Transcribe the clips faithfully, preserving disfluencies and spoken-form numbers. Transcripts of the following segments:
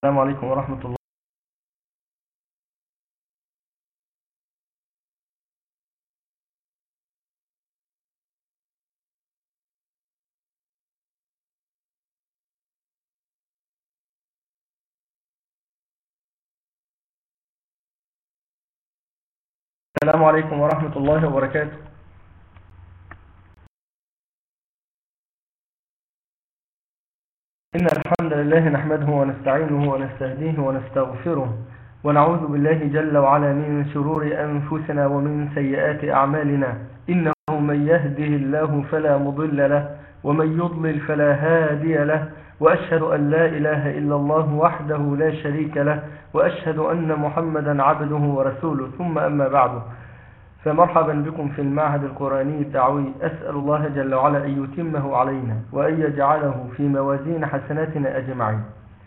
السلام عليكم ورحمة الله. السلام عليكم ورحمة الله وبركاته. إن الحمد لله نحمده ونستعينه ونستهديه ونستغفره ونعوذ بالله جل وعلا من شرور أنفسنا ومن سيئات أعمالنا. إنه من يهده الله فلا مضل له ومن يضلل فلا هادي له، وأشهد أن لا إله إلا الله وحده لا شريك له، وأشهد أن محمدا عبده ورسوله. ثم أما بعد، فمرحبا بكم في المعهد القرآني الدعوي. أسأل الله جل وعلا أن يتمه علينا وأن يجعله في موازين حسناتنا أجمعين.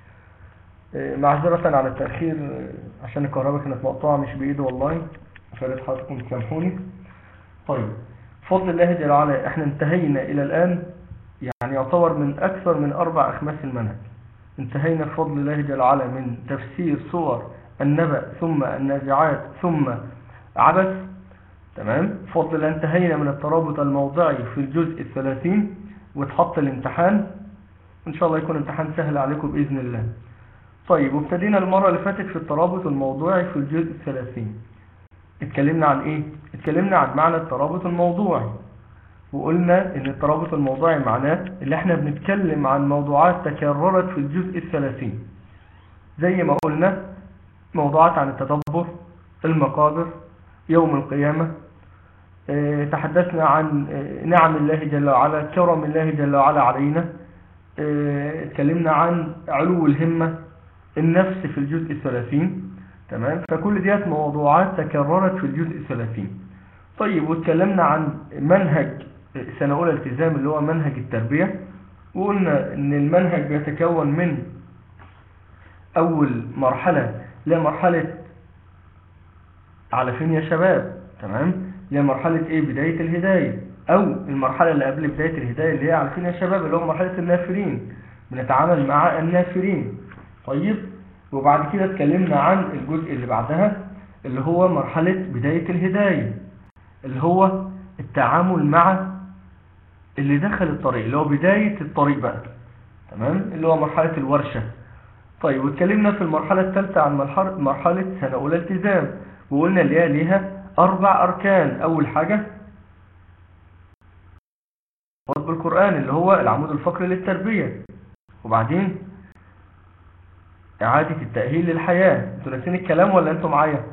معذرة على التأخير عشان الكهرباء كانت مقطوعة مش بإيده والله، فلت حضرتكم تسامحوني. طيب، بفضل الله جل وعلا احنا انتهينا إلى الآن، يعني يعتبر من أكثر من أربع أخماس المنهج. انتهينا بفضل الله جل وعلا من تفسير سور النبأ ثم النازعات ثم عبس. تمام، بفضل الله انتهينا من الترابط الموضعي في الجزء الثلاثين، واتحط الامتحان ان شاء الله يكون امتحان سهل عليكم بإذن الله. طيب، وابتدينا المرة اللي فاتت في الترابط الموضوعي في الجزء الثلاثين. اتكلمنا عن ايه؟ اتكلمنا عن معنى الترابط الموضوعي، وقلنا ان الترابط الموضوعي معناه اللي احنا بنتكلم عن موضوعات تكررت في الجزء الثلاثين، زي ما قلنا موضوعات عن التدبر، المقابر، يوم القيامة. اه تحدثنا عن اه نعم الله جل وعلا، كرم الله جل وعلا علينا. اه اتكلمنا عن علو الهمة، النفس في الجزء الثلاثين. تمام، فكل ديات موضوعات تكررت في الجزء الثلاثين. طيب، واتكلمنا عن منهج سنة أولى التزام اللي هو منهج التربية، وقلنا ان المنهج بيتكون من أول مرحلة لمرحلة على فين يا شباب؟ تمام، لمرحلة ايه؟ بداية الهداية، او المرحلة اللي قبل بداية الهداية اللي هي على فين يا شباب؟ اللي هو مرحلة النافرين، بنتعامل مع النافرين. طيب، وبعد كده اتكلمنا عن الجزء اللي بعدها اللي هو مرحلة بداية الهداية، اللي هو التعامل مع اللي دخل الطريق، اللي هو بداية الطريق بقى. تمام، اللي هو مرحلة الورشة. طيب، واتكلمنا في المرحلة الثالثة عن مرحلة سنة أولى التزام، وقلنا اللي هي ليها أربع أركان. أول حاجة حفظ القرآن اللي هو العمود الفقري للتربية، وبعدين إعادة التأهيل للحياة. انتوا ناسين الكلام ولا انتوا معايا؟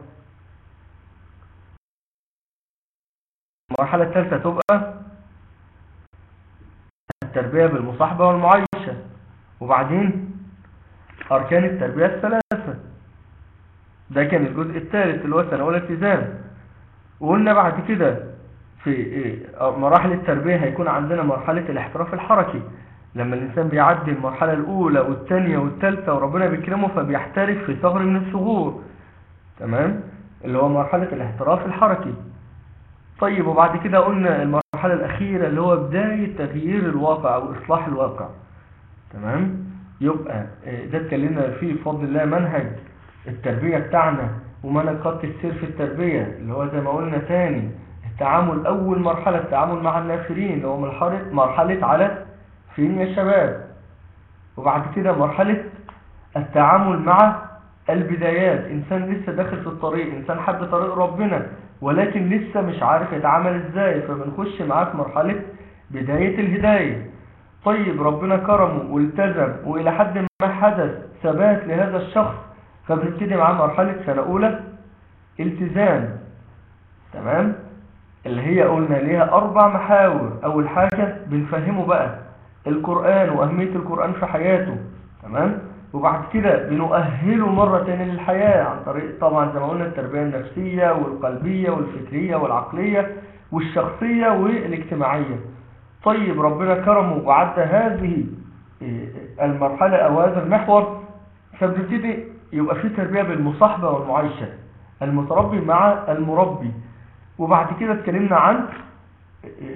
المرحلة الثالثة تبقى التربية بالمصاحبة والمعايشة، وبعدين أركان التربية الثلاثة. ده كان الجزء الثالث اللي هو سنة أولى التزام. وقلنا بعد كده في مراحل التربية هيكون عندنا مرحلة الاحتراف الحركي، لما الإنسان بيعدي المرحلة الأولى والثانية والثالثة وربنا بيكرمه فبيحترف في ثغر من الثغور. تمام، اللي هو مرحلة الاحتراف الحركي. طيب، وبعد كده قلنا المرحلة الأخيرة اللي هو بداية تغيير الواقع أو إصلاح الواقع. تمام، يبقى ده اتكلمنا فيه بفضل الله منهج التربية بتاعنا ومنهج خط السير في التربية، اللي هو زي ما قلنا تاني التعامل. أول مرحلة التعامل مع النافرين، اللي هو مرحلة مرحلة على فين يا شباب. وبعد كده مرحلة التعامل مع البدايات، إنسان لسه داخل في الطريق، إنسان حب طريق ربنا ولكن لسه مش عارف يتعامل إزاي، فبنخش معاه في مرحلة بداية الهداية. طيب، ربنا كرمه والتزم وإلى حد ما حدث ثبات لهذا الشخص، فبنبتدي معاه مرحلة سنة أولى التزام. تمام، اللي هي قلنا ليها أربع محاور. أول حاجة بنفهمه بقى القرآن وأهمية القرآن في حياته. تمام، وبعد كده بنؤهله مرة تانية للحياة عن طريق طبعا زي ما قلنا التربية النفسية والقلبية والفكرية والعقلية والشخصية والاجتماعية. طيب، ربنا كرمه وعدى هذه المرحلة أو هذا المحور، فبنبتدي يبقى في تربية بالمصاحبة والمعايشة، المتربي مع المربي. وبعد كده اتكلمنا عن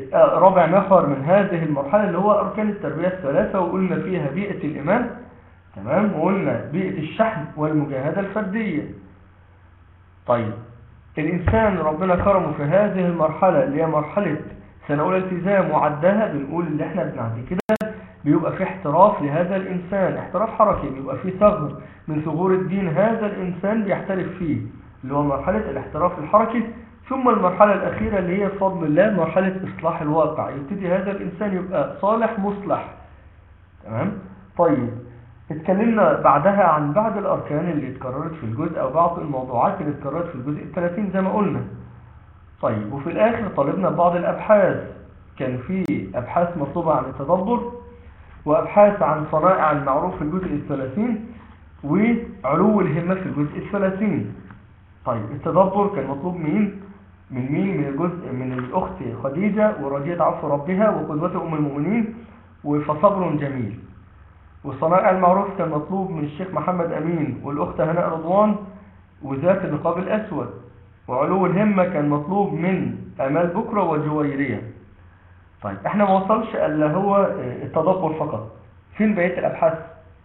رابع محور من هذه المرحلة اللي هو أركان التربية الثلاثة، وقلنا فيها بيئة الإيمان تمام. وقلنا بيئة الشحن والمجاهدة الفردية. طيب الإنسان ربنا كرمه في هذه المرحلة اللي هي مرحلة سنة أولى التزام وعدها، بنقول اللي احنا بنعدي كده بيبقى في احتراف لهذا الإنسان، احتراف حركي، بيبقى في ثغر من ثغور الدين هذا الإنسان بيحترف فيه، اللي هو مرحلة الاحتراف الحركي. ثم المرحلة الأخيرة اللي هي بفضل الله مرحلة إصلاح الواقع، يبتدي هذا الإنسان يبقى صالح مصلح. تمام. طيب اتكلمنا بعدها عن بعض الأركان اللي اتكررت في الجزء أو بعض الموضوعات اللي اتكررت في الجزء الثلاثين زي ما قلنا. طيب وفي الآخر طالبنا بعض الأبحاث، كان في أبحاث مطلوبة عن التدبر، وأبحاث عن صنائع المعروف في الجزء الثلاثين، وعلو الهمة في الجزء الثلاثين. طيب التدبر كان مطلوب مين؟ من مين؟ من الجزء من الأخت خديجة ورجية عفو ربها وقدوة أم المؤمنين وفصبر جميل. وصنائع المعروف كان مطلوب من الشيخ محمد أمين والأخت هناء رضوان وذات النقاب الأسود. وعلو الهمة كان مطلوب من أمال بكرة وجويرية. طيب احنا ما وصلش الا هو التدبر فقط، فين بقية الأبحاث؟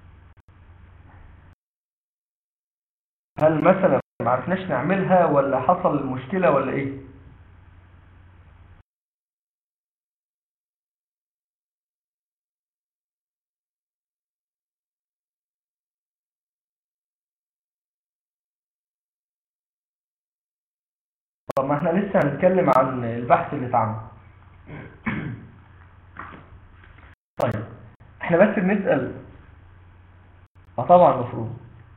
هل مثلا ما عرفناش نعملها ولا حصل مشكلة ولا ايه؟ طب ما احنا لسه هنتكلم عن البحث اللي اتعمل. طيب احنا بس بنسأل. اه طبعا المفروض.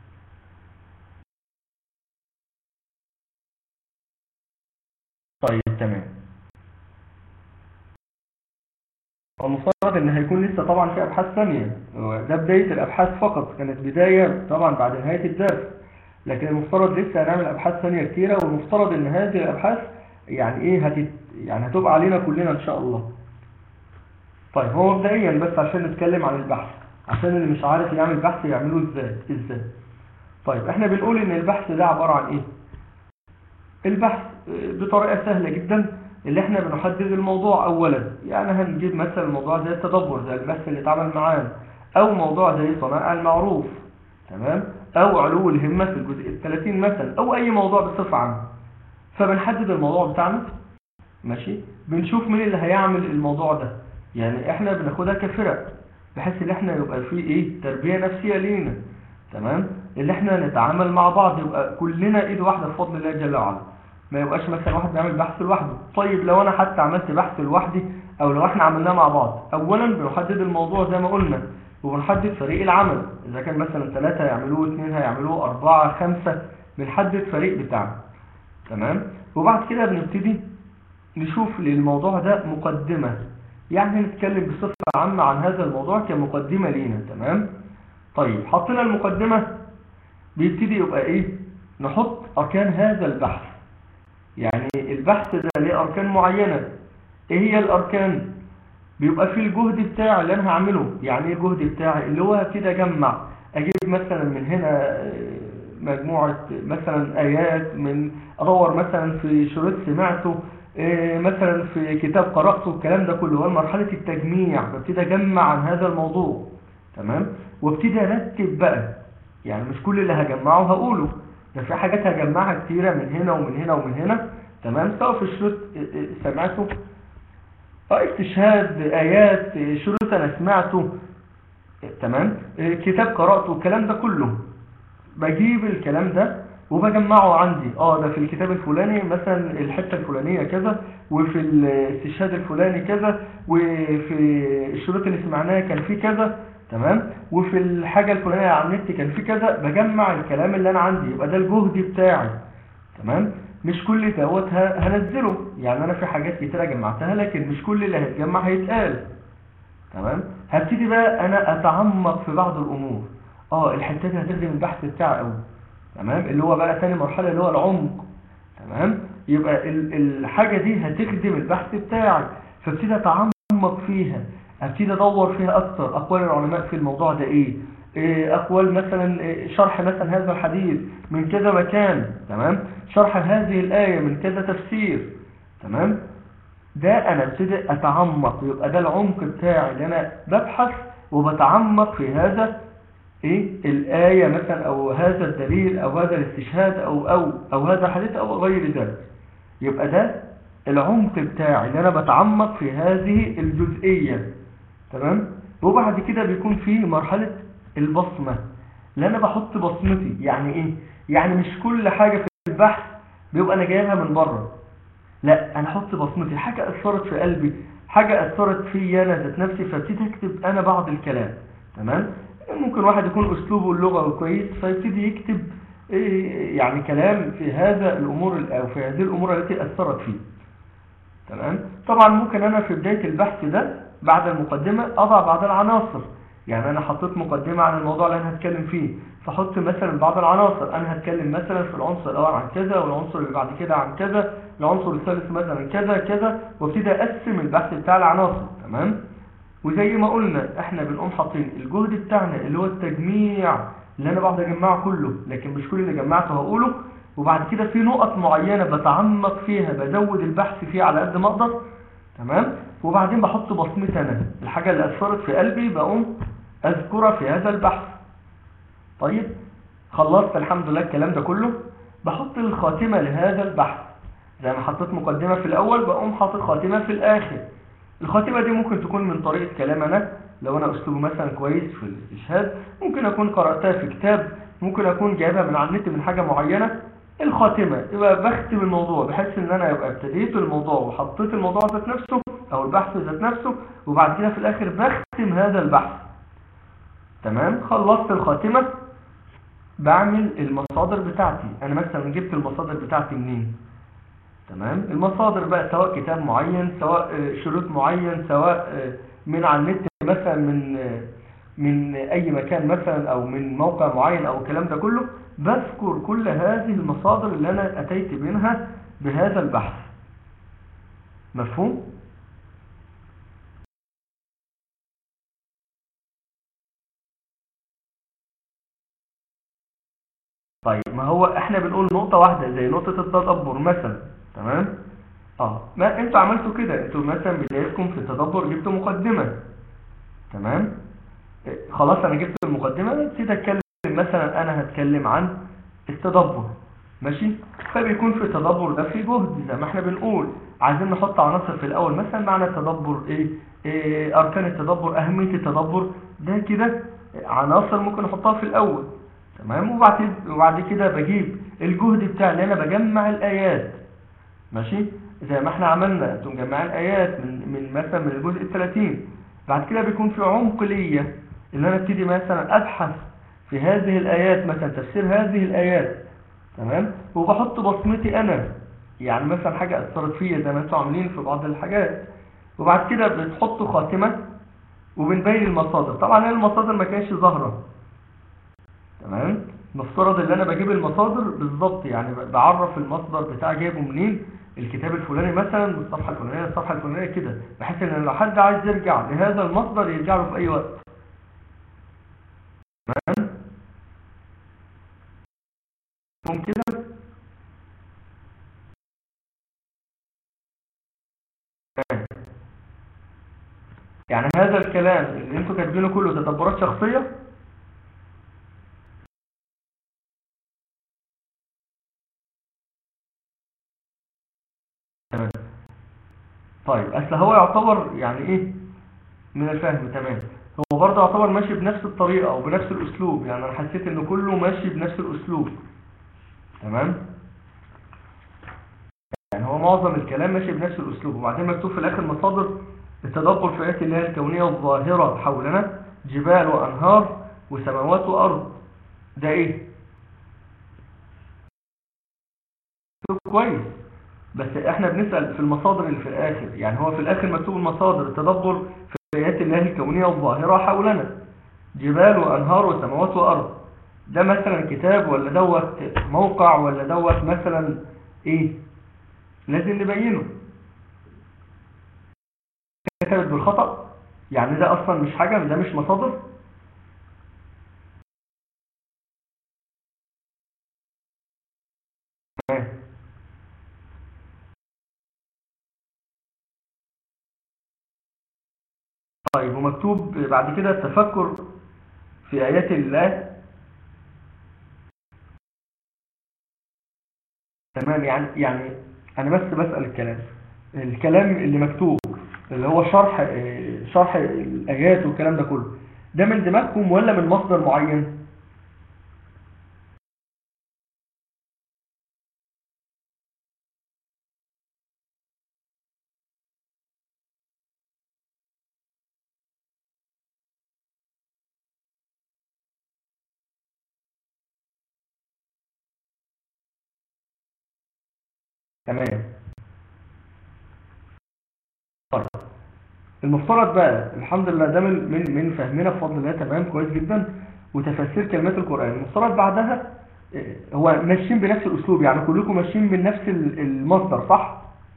طيب تمام. المفترض ان هيكون لسه طبعا في ابحاث ثانيه، ده بدايه الابحاث فقط، كانت بدايه طبعا بعد نهايه الدرس، لكن المفترض لسه هنعمل ابحاث ثانيه كتيره، والمفترض ان هذه الابحاث يعني ايه هتت... يعني هتبقى علينا كلنا ان شاء الله. طيب هو مبدئيا بس عشان نتكلم عن البحث، عشان اللي مش عارف يعمل بحث يعمله ازاي ازاي طيب احنا بنقول ان البحث ده عباره عن ايه؟ البحث بطريقه سهله جدا، اللي احنا بنحدد الموضوع اولا، يعني هنجيب مثلا موضوع زي التدبر زي البحث اللي اتعمل معانا، او موضوع زي صنائع المعروف، تمام، او علو الهمة في الجزء الثلاثين مثلا، او اي موضوع بصفة عامة. فبنحدد الموضوع بتاعنا، ماشي، بنشوف مين اللي هيعمل الموضوع ده، يعني احنا بناخدها كفرق بحيث ان احنا يبقى فيه ايه تربية نفسية لينا، تمام، اللي احنا نتعامل مع بعض، يبقى كلنا ايد واحدة بفضل الله جل وعلا، ما يبقاش مثلا واحد بيعمل بحث لوحده. طيب لو انا حتى عملت بحث لوحدي او لو احنا عملناه مع بعض، اولا بنحدد الموضوع زي ما قلنا، وبنحدد فريق العمل، اذا كان مثلا ثلاثة هيعملوه، اثنين هيعملوه، اربعة، خمسة، بنحدد فريق بتاعنا، تمام. وبعد كده بنبتدي نشوف للموضوع ده مقدمة، يعني نتكلم بصفة عامة عن هذا الموضوع كمقدمة لينا، تمام. طيب حطينا المقدمة، بيبتدي يبقى ايه، نحط اركان هذا البحث، يعني البحث ده ليه اركان معينة. ايه هي الاركان؟ بيبقى فيه الجهد بتاعي اللي انا هعمله. يعني ايه الجهد بتاعي؟ اللي هو كده اجمع، اجيب مثلا من هنا مجموعة مثلا ايات، من ادور مثلا في شريط سمعته، مثلا في كتاب قرأته، الكلام ده كله هو مرحلة التجميع، ببتدي اجمع عن هذا الموضوع، تمام، وابتدي ارتب بقى، يعني مش كل اللي هجمعه هقوله، ده في حاجات هجمعها كتيرة من هنا ومن هنا ومن هنا، تمام، سواء في الشريط سمعته، استشهاد، آيات، شروط أنا سمعته، تمام، كتاب قرأته، الكلام ده كله بجيب الكلام ده وبجمعه عندي. اه ده في الكتاب الفلاني مثلا الحتة الفلانية كذا، وفي الاستشهاد الفلاني كذا، وفي الشروط اللي سمعناها كان في كذا، تمام، وفي الحاجة الفلانية على النت كان في كذا، بجمع الكلام اللي أنا عندي، يبقى ده الجهد بتاعي، تمام. مش كل دوت هنزله، يعني انا في حاجات كتيرة جمعتها، لكن مش كل اللي هيتجمع هيتقال، تمام. هبتدي بقى انا اتعمق في بعض الامور، اه الحته دي هتخدم البحث بتاعي قوي، تمام، اللي هو بقى ثاني مرحله اللي هو العمق، تمام. يبقى الحاجه دي هتخدم البحث بتاعي، فابتدي اتعمق فيها، ابتدي ادور فيها اكتر، اقوال العلماء في الموضوع ده ايه، اقوال مثلا شرح مثلا هذا الحديث من كذا مكان، تمام، شرح هذه الآية من كذا تفسير، تمام. ده انا ابتدي اتعمق، يبقى ده العمق بتاعي اللي انا ببحث وبتعمق في هذا ايه الآية مثلا او هذا الدليل او هذا الاستشهاد او او او هذا الحديث او غير ذلك. يبقى ده العمق بتاعي اللي انا بتعمق في هذه الجزئية. تمام. وبعد كده بيكون في مرحلة البصمة اللي انا بحط بصمتي. يعني ايه؟ يعني مش كل حاجة في البحث بيبقى انا جايبها من بره، لا انا احط بصمتي، حاجة اثرت في قلبي، حاجة اثرت في انا ذات نفسي، فابتدي اكتب انا بعض الكلام. تمام. ممكن واحد يكون اسلوبه اللغوي كويس فيبتدي يكتب إيه يعني كلام في هذا الامور او في هذه الامور التي اثرت فيه. تمام. طبعا ممكن انا في بداية البحث ده بعد المقدمة اضع بعض العناصر. يعني انا حطيت مقدمة عن الموضوع اللي انا هتكلم فيه، فحط مثلا بعض العناصر. انا هتكلم مثلا في العنصر الاول عن كذا، والعنصر اللي بعد كده عن كذا، العنصر الثالث مثلا كذا كذا، وابتدي اقسم البحث بتاع العناصر. تمام. وزي ما قلنا احنا بنقوم حاطين الجهد بتاعنا اللي هو التجميع، اللي انا بقعد اجمعه كله لكن مش كل اللي جمعته هقوله. وبعد كده في نقط معينة بتعمق فيها، بزود البحث فيها على قد ما اقدر. تمام. وبعدين بحط بصمتي انا، الحاجة اللي اثرت في قلبي بقوم اذكرها في هذا البحث. طيب خلصت الحمد لله الكلام ده كله، بحط الخاتمة لهذا البحث. زي ما حطيت مقدمة في الاول بقوم حاطط خاتمة في الاخر. الخاتمة دي ممكن تكون من طريقة كلام أنا، لو أنا أسلوبه مثلا كويس في الاستشهاد، ممكن أكون قرأتها في كتاب، ممكن أكون جايبها من على النت من حاجة معينة. الخاتمة يبقى بختم الموضوع بحيث إن أنا يبقى ابتديت الموضوع وحطيت الموضوع ذات نفسه أو البحث ذات نفسه، وبعد كده في الآخر بختم هذا البحث. تمام. خلصت الخاتمة، بعمل المصادر بتاعتي. أنا مثلا جبت المصادر بتاعتي منين؟ تمام. المصادر بقى سواء كتاب معين، سواء شروط معين، سواء من على النت مثلا، من من اي مكان مثلا، او من موقع معين او الكلام ده كله، بذكر كل هذه المصادر اللي انا اتيت منها بهذا البحث. مفهوم؟ طيب ما هو احنا بنقول نقطة واحدة زي نقطة التدبر مثلا. تمام. اه ما انتوا عملتوا كده، انتوا مثلا بدايتكم في التدبر جبتوا مقدمة. تمام. خلاص انا جبت المقدمة، ابتدي اتكلم. مثلا انا هتكلم عن التدبر، ماشي. فبيكون في التدبر ده في جهد زي ما احنا بنقول، عايزين نحط عناصر في الاول. مثلا معنى التدبر ايه, إيه اركان التدبر، اهمية التدبر، ده كده عناصر ممكن نحطها في الاول. تمام. وبعد وبعد كده بجيب الجهد بتاعي اللي انا بجمع الايات، ماشي. زي ما احنا عملنا انتم مجمعين ايات من من مثلا من الجزء الثلاثين. بعد كده بيكون في عمق ليا ان انا ابتدي مثلا ابحث في هذه الايات، مثلا تفسير هذه الايات. تمام. وبحط بصمتي انا، يعني مثلا حاجه اثرت فيا زي ما انتم عاملين في بعض الحاجات. وبعد كده بتحطوا خاتمه وبنبين المصادر. طبعا المصادر ما كانتش ظاهره. تمام. نفترض ان انا بجيب المصادر بالظبط، يعني بعرف المصدر بتاعي جايبه منين، الكتاب الفلاني مثلا من الصفحه الفلانيه الصفحه الفلانيه كده، بحيث ان لو حد عايز يرجع لهذا المصدر يرجع له في اي وقت. تمام. ممكن كده. تمام. يعني هذا الكلام اللي انتوا كاتبينه كله تدبرات شخصيه. تمام. طيب اصل هو يعتبر يعني ايه من الفهم. تمام. هو برضه يعتبر ماشي بنفس الطريقه او بنفس الاسلوب، يعني انا حسيت ان كله ماشي بنفس الاسلوب. تمام. يعني هو معظم الكلام ماشي بنفس الأسلوب. وبعدين مكتوب في الآخر مصادر التدبر في آيات الله الكونية الظاهرة حولنا، جبال وأنهار وسماوات وأرض. ده إيه؟ كويس. بس إحنا بنسأل في المصادر اللي في الآخر. يعني هو في الآخر مكتوب المصادر التدبر في آيات الله الكونية الظاهرة حولنا، جبال وأنهار وسماوات وأرض. ده مثلا كتاب ولا دوت موقع ولا دوت مثلا إيه؟ لازم نبينه. كتبت بالخطأ، يعني ده اصلا مش حاجة، ده مش مصادر. تمام. طيب ومكتوب بعد كده التفكر في آيات الله. تمام، يعني يعني أنا بس بسأل الكلام الكلام اللي مكتوب، اللي هو شرح آه، شرح الآيات والكلام ده كله، ده من دماغكم ولا من مصدر معين؟ تمام. طيب المفترض بقى الحمد لله ده من من من فهمنا بفضل الله، تمام كويس جدا، وتفسير كلمات القرآن. المفترض بعدها آه، هو ماشيين بنفس الأسلوب، يعني كلكم ماشيين بنفس ال- المصدر، صح؟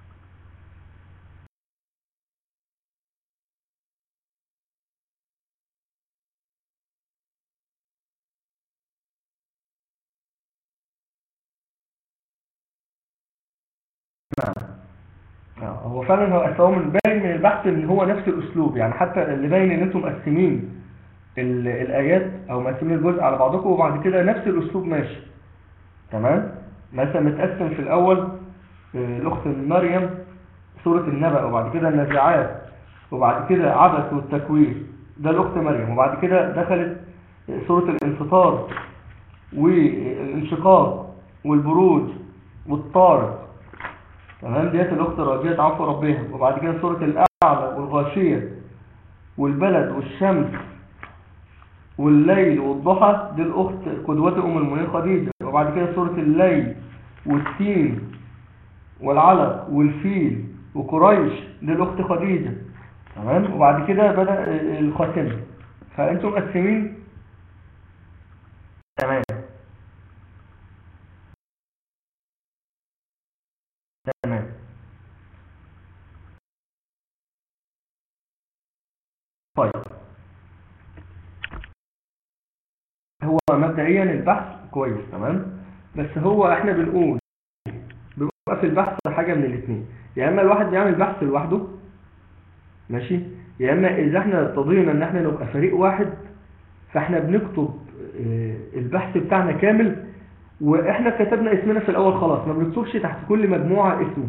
آه، هو فعلا هو أصل هو من باين من البحث ان هو نفس الأسلوب، يعني حتى اللي باين ان انتم مقسمين ال- الآيات او مقسمين الجزء على بعضكم، وبعد كده نفس الأسلوب ماشي. تمام. مثلا متقسم في الأول آه، الأخت مريم سورة النبأ، وبعد كده النازعات، وبعد كده عبس والتكوير، ده الأخت مريم، وبعد كده دخلت سورة الانفطار والانشقاق والبروج والطارق. تمام، ديت الأخت راجية عفو ربها، وبعد كده سورة الأعلى والغاشية والبلد والشمس والليل والضحى، دي الأخت قدوة أم المؤمنين خديجة، وبعد كده سورة الليل والتين والعلق والفيل وقريش، دي الأخت خديجة. تمام، وبعد كده بدأ الخاتمة. فأنتم مقسمين. تمام. تمام. طيب هو مبدئيا البحث كويس، تمام، بس هو احنا بنقول بيبقى في البحث حاجة من الاثنين، يا اما الواحد بيعمل بحث لوحده، ماشي، يا اما اذا احنا ارتضينا ان احنا نبقى فريق واحد، فاحنا بنكتب آه، البحث بتاعنا كامل، واحنا كتبنا اسمنا في الاول خلاص، ما بنكتبش تحت كل مجموعة اسمه.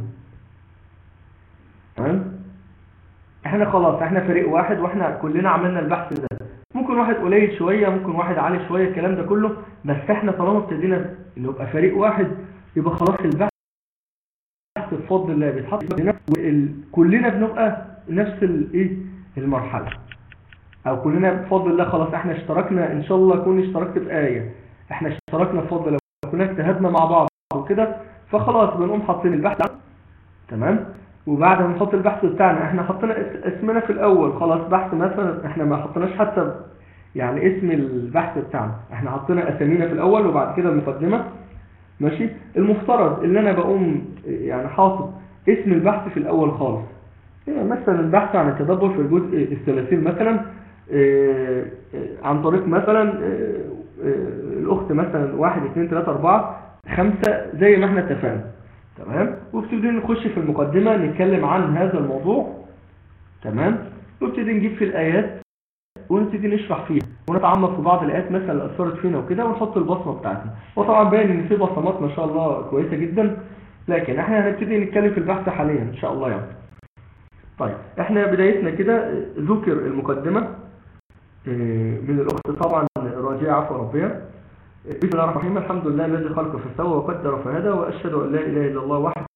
تمام، احنا خلاص احنا فريق واحد واحنا كلنا عملنا البحث ده، ممكن واحد قليل شوية ممكن واحد عالي شوية الكلام ده كله، بس احنا طالما ابتدينا نبقى فريق واحد، يبقى خلاص البحث بفضل الله بيتحط لنا، وكلنا بنبقى نفس الايه المرحلة، او كلنا بفضل الله خلاص احنا اشتركنا، ان شاء الله كون اشتركت في آية، احنا اشتركنا بفضل الله، كنا اجتهدنا مع بعض وكده، فخلاص بنقوم حاطين البحث. تمام، وبعد ما نحط البحث بتاعنا احنا حطينا اس- اسمنا في الاول خلاص، بحث مثلا احنا ما حطيناش حتى يعني اسم البحث بتاعنا، احنا حطينا اسامينا في الاول وبعد كده المقدمة، ماشي. المفترض ان انا بقوم يعني حاطط اسم البحث في الاول خالص، يعني مثلا البحث عن التدبر في الجزء الثلاثين مثلا، آه، آه، عن طريق مثلا آه، آه، الاخت مثلا واحد اتنين تلاتة اربعة خمسة زي ما احنا اتفقنا. تمام، وابتدي نخش في المقدمة نتكلم عن هذا الموضوع. تمام، وابتدي نجيب في الآيات ونبتدي نشرح فيها ونتعمق في بعض الآيات مثلا اللي أثرت فينا وكده، ونحط البصمة بتاعتنا. وطبعا باين إن في بصمات ما شاء الله كويسة جدا، لكن احنا هنبتدي نتكلم في البحث حاليا إن شاء الله يعني. طيب احنا بدايتنا كده ذكر المقدمة آه، من الأخت طبعا راجية عفو ربها. بسم الله الرحمن الرحيم، الحمد لله الذي خلق فسوى وقدر فهدى، وأشهد أن لا إله إلا الله وحده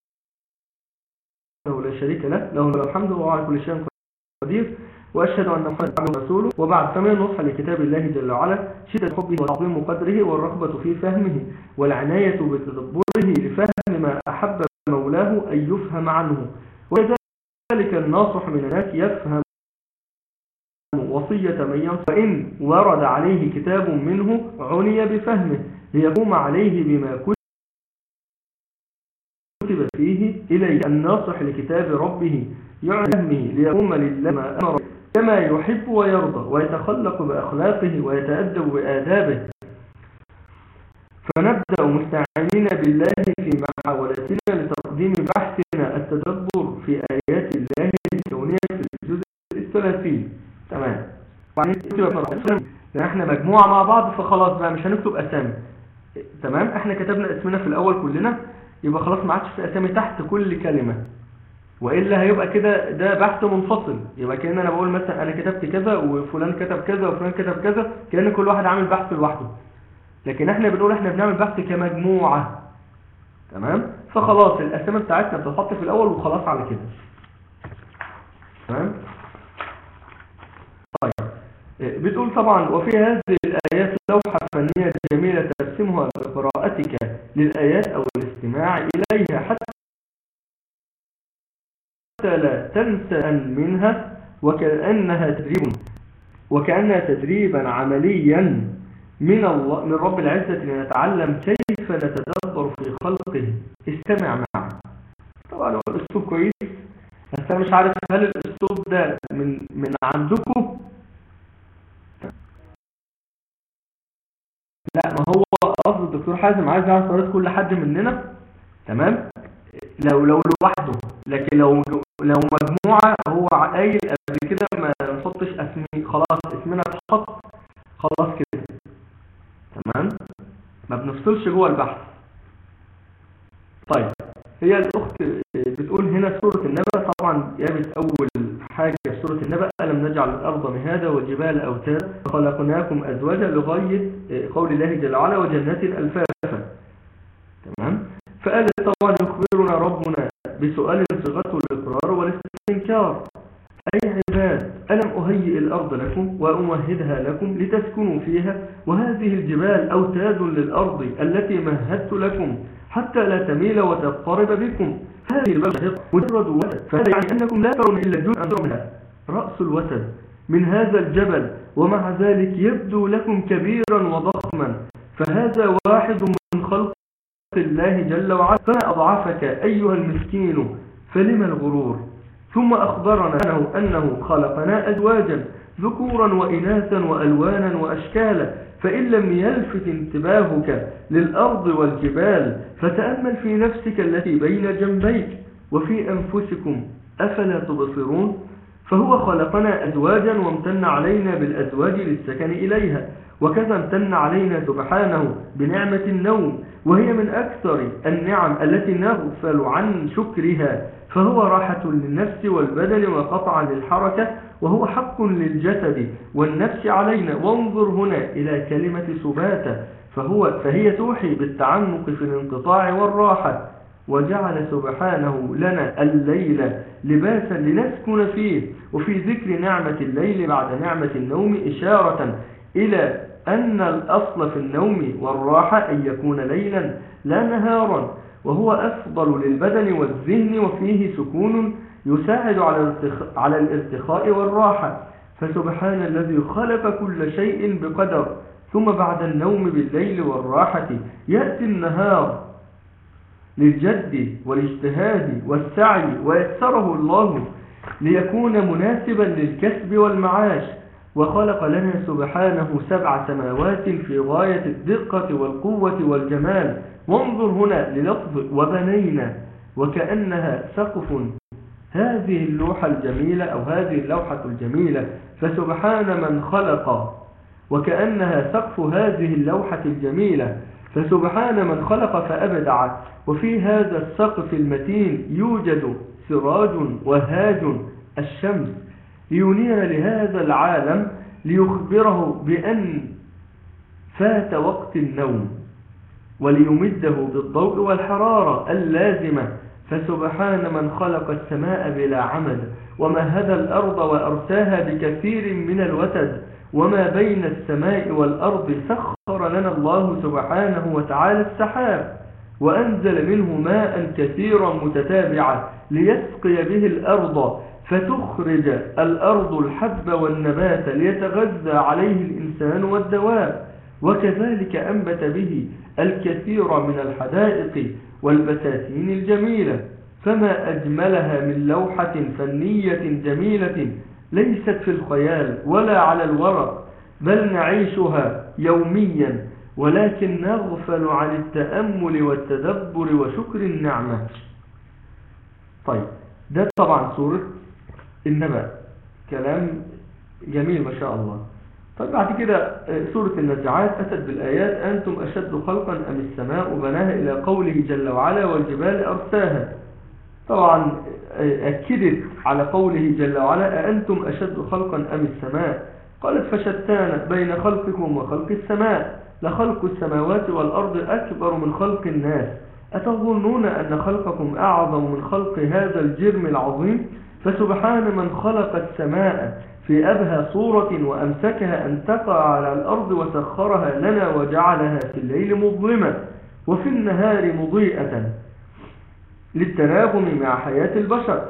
لا شريك له، له الحمد وهو على كل شيء قدير، وأشهد أن محمدا عبده ورسوله. وبعد، فمن النصح لكتاب الله جل وعلا شدة حبه وتعظيم قدره، والرغبة في فهمه والعناية بتدبره لفهم ما أحب مولاه أن يفهم عنه، وذلك الناصح من الناس يفهم وصية من ينصح، وإن ورد عليه كتاب منه عني بفهمه ليقوم عليه بما كتب فيه إليه. الناصح لكتاب ربه يعني فهمه ليقوم لله ما أمر كما يحب ويرضى، ويتخلق بأخلاقه ويتأدب بآدابه. فنبدأ مستعينين بالله في محاولتنا لتقديم بحثنا التدبر في آيات الله الكونية في الجزء الثلاثين. تمام. لان احنا مجموعة مع بعض، فخلاص بقى مش هنكتب اسامي. تمام، احنا كتبنا اسمنا في الاول كلنا، يبقى خلاص ما عادش في اسامي تحت كل كلمة، والا هيبقى كده ده بحث منفصل. يبقى كأن انا بقول مثلا انا كتبت كذا وفلان كتب كذا وفلان كتب كذا، كأن كل واحد عامل بحث لوحده. لكن احنا بنقول احنا بنعمل بحث كمجموعة. تمام، فخلاص الاسامي بتاعتنا بتتحط في الاول وخلاص على كده. تمام. طيب، بتقول طبعا وفي هذه الآيات لوحة فنية جميلة ترسمها بقراءتك للآيات أو الاستماع إليها حتى لا تنسى منها، وكأنها تدريب وكأنها تدريبا عمليا من الله من رب العزة لنتعلم كيف نتدبر في خلقه. استمع معه. طبعا هو الأسلوب كويس، بس أنا مش عارف هل الأسلوب ده من من عندكم؟ لا، ما هو قصد الدكتور حازم عايز يعرف طريقة كل حد مننا. تمام، لو لو لوحده، لكن لو لو مجموعة هو قايل قبل كده ما نحطش اسمي، خلاص اسمنا اتحط خلاص كده. تمام، ما بنفصلش جوه البحث. طيب، هي الأخت بتقول هنا سورة النبأ، طبعا جابت أول حاجة في سورة النبأ: ألم نجعل الأرض مهادا والجبال أوتادا وخلقناكم أزواجا، لغاية قول الله جل وعلا وجنات ألفافا. تمام، فقالت طبعا يخبرنا ربنا بسؤال صيغته الإقرار والاستنكار: أي عباد ألم أهيئ الأرض لكم وأمهدها لكم لتسكنوا فيها، وهذه الجبال أوتاد للأرض التي مهدت لكم حتى لا تميل وتضطرب بكم، هذه البلد مجرد وسد، فهذا يعني أنكم لا ترون إلا جزءا منها، رأس الوسد من هذا الجبل، ومع ذلك يبدو لكم كبيرا وضخما، فهذا واحد من خلق الله جل وعلا، فما أضعفك أيها المسكين فلما الغرور. ثم أخبرنا أنه, أنه خلقنا أزواجا ذكورا وإناثا وألوانا وأشكالا، فإن لم يلفت انتباهك للأرض والجبال فتأمل في نفسك التي بين جنبيك وفي أنفسكم أفلا تبصرون. فهو خلقنا أزواجا وامتن علينا بالأزواج للسكن إليها، وكذا امتن علينا سبحانه بنعمة النوم، وهي من أكثر النعم التي نغفل عن شكرها، فهو راحة للنفس والبدن وقطعا للحركة، وهو حق للجسد والنفس علينا. وانظر هنا إلى كلمة سباتا، فهو فهي توحي بالتعمق في الانقطاع والراحة. وجعل سبحانه لنا الليل لباسا لنسكن فيه، وفي ذكر نعمة الليل بعد نعمة النوم إشارة إلى أن الأصل في النوم والراحة أن يكون ليلا لا نهارا، وهو أفضل للبدن والذهن، وفيه سكون يساعد على الارتخاء والراحة. فسبحان الذي خلق كل شيء بقدر، ثم بعد النوم بالليل والراحة يأتي النهار للجد والاجتهاد والسعي، ويسره الله ليكون مناسبا للكسب والمعاش. وخلق لنا سبحانه سبع سماوات في غاية الدقة والقوة والجمال. وانظر هنا للفظ وبنينا، وكأنها سقف هذه اللوحة الجميلة أو هذه اللوحة الجميلة، فسبحان من خلق، وكأنها سقف هذه اللوحة الجميلة، فسبحان من خلق فأبدع. وفي هذا السقف المتين يوجد سراج وهاج الشمس لينير لهذا العالم، ليخبره بأن فات وقت النوم، وليمده بالضوء والحرارة اللازمة. فسبحان من خلق السماء بلا عمد، ومهد الأرض وأرساها بكثير من الوتد، وما بين السماء والأرض سخر لنا الله سبحانه وتعالى السحاب، وأنزل منه ماء كثيرا متتابعا ليسقي به الأرض، فتخرج الأرض الحب والنبات ليتغذى عليه الإنسان والدواب. وكذلك أنبت به الكثير من الحدائق والبساتين الجميلة. فما أجملها من لوحة فنية جميلة ليست في الخيال ولا على الورق، بل نعيشها يوميا، ولكن نغفل عن التأمل والتدبر وشكر النعمة. طيب، ده طبعا سورة النبأ، كلام جميل ما شاء الله. طيب بعد كده سورة النازعات أتت بالآيات أنتم أشد خلقا أم السماء بناها إلى قوله جل وعلا والجبال أرساها. طبعا أكدت على قوله جل وعلا أأنتم أشد خلقا أم السماء، قالت فشتان بين خلقكم وخلق السماء لخلق السماوات والأرض أكبر من خلق الناس أتظنون أن خلقكم أعظم من خلق هذا الجرم العظيم فسبحان من خلق السماء في أبهى صورة وأمسكها أن تقع على الأرض وسخرها لنا وجعلها في الليل مظلمة وفي النهار مضيئة للتناغم مع حياة البشر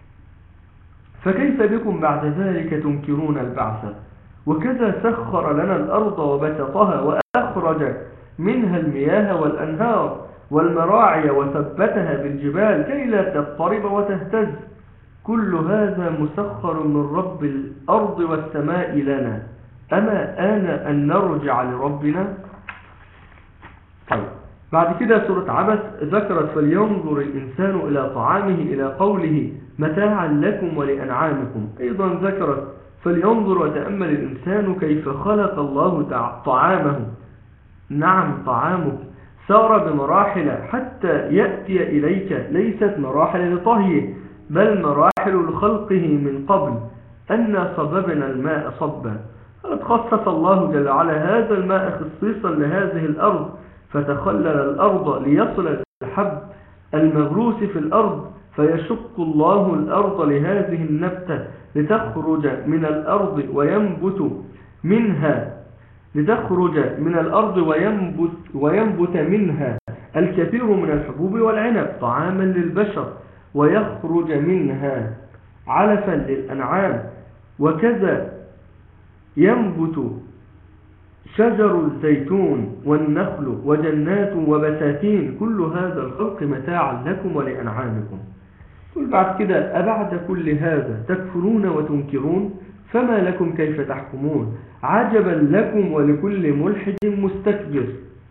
فكيف بكم بعد ذلك تنكرون البعث وكذا سخر لنا الأرض وبسطها وأخرج منها المياه والأنهار والمراعي وثبتها بالجبال كي لا تضطرب وتهتز كل هذا مسخر من رب الأرض والسماء لنا أما آن أن نرجع لربنا. طيب بعد كده سورة عبس ذكرت فلينظر الإنسان إلى طعامه إلى قوله متاعا لكم ولأنعامكم. أيضا ذكرت فلينظر وتأمل الإنسان كيف خلق الله طعامه. نعم طعامك سار بمراحل حتى يأتي إليك ليست مراحل لطهيه بل مراحل لخلقه من قبل أن صببنا الماء صبا. قد خصص الله جل وعلا هذا الماء خصيصا لهذه الأرض فتخلل الأرض ليصل الحب المغروس في الأرض فيشق الله الأرض لهذه النبتة لتخرج من الأرض وينبت منها لتخرج من الأرض وينبت, وينبت منها الكثير من الحبوب والعنب طعاما للبشر ويخرج منها علفا للأنعام وكذا ينبت شجر الزيتون والنخل وجنات وبساتين كل هذا الخلق متاعا لكم ولأنعامكم. قل بعد كده أبعد كل هذا تكفرون وتنكرون فما لكم كيف تحكمون عجبا لكم ولكل ملحد مستكبر.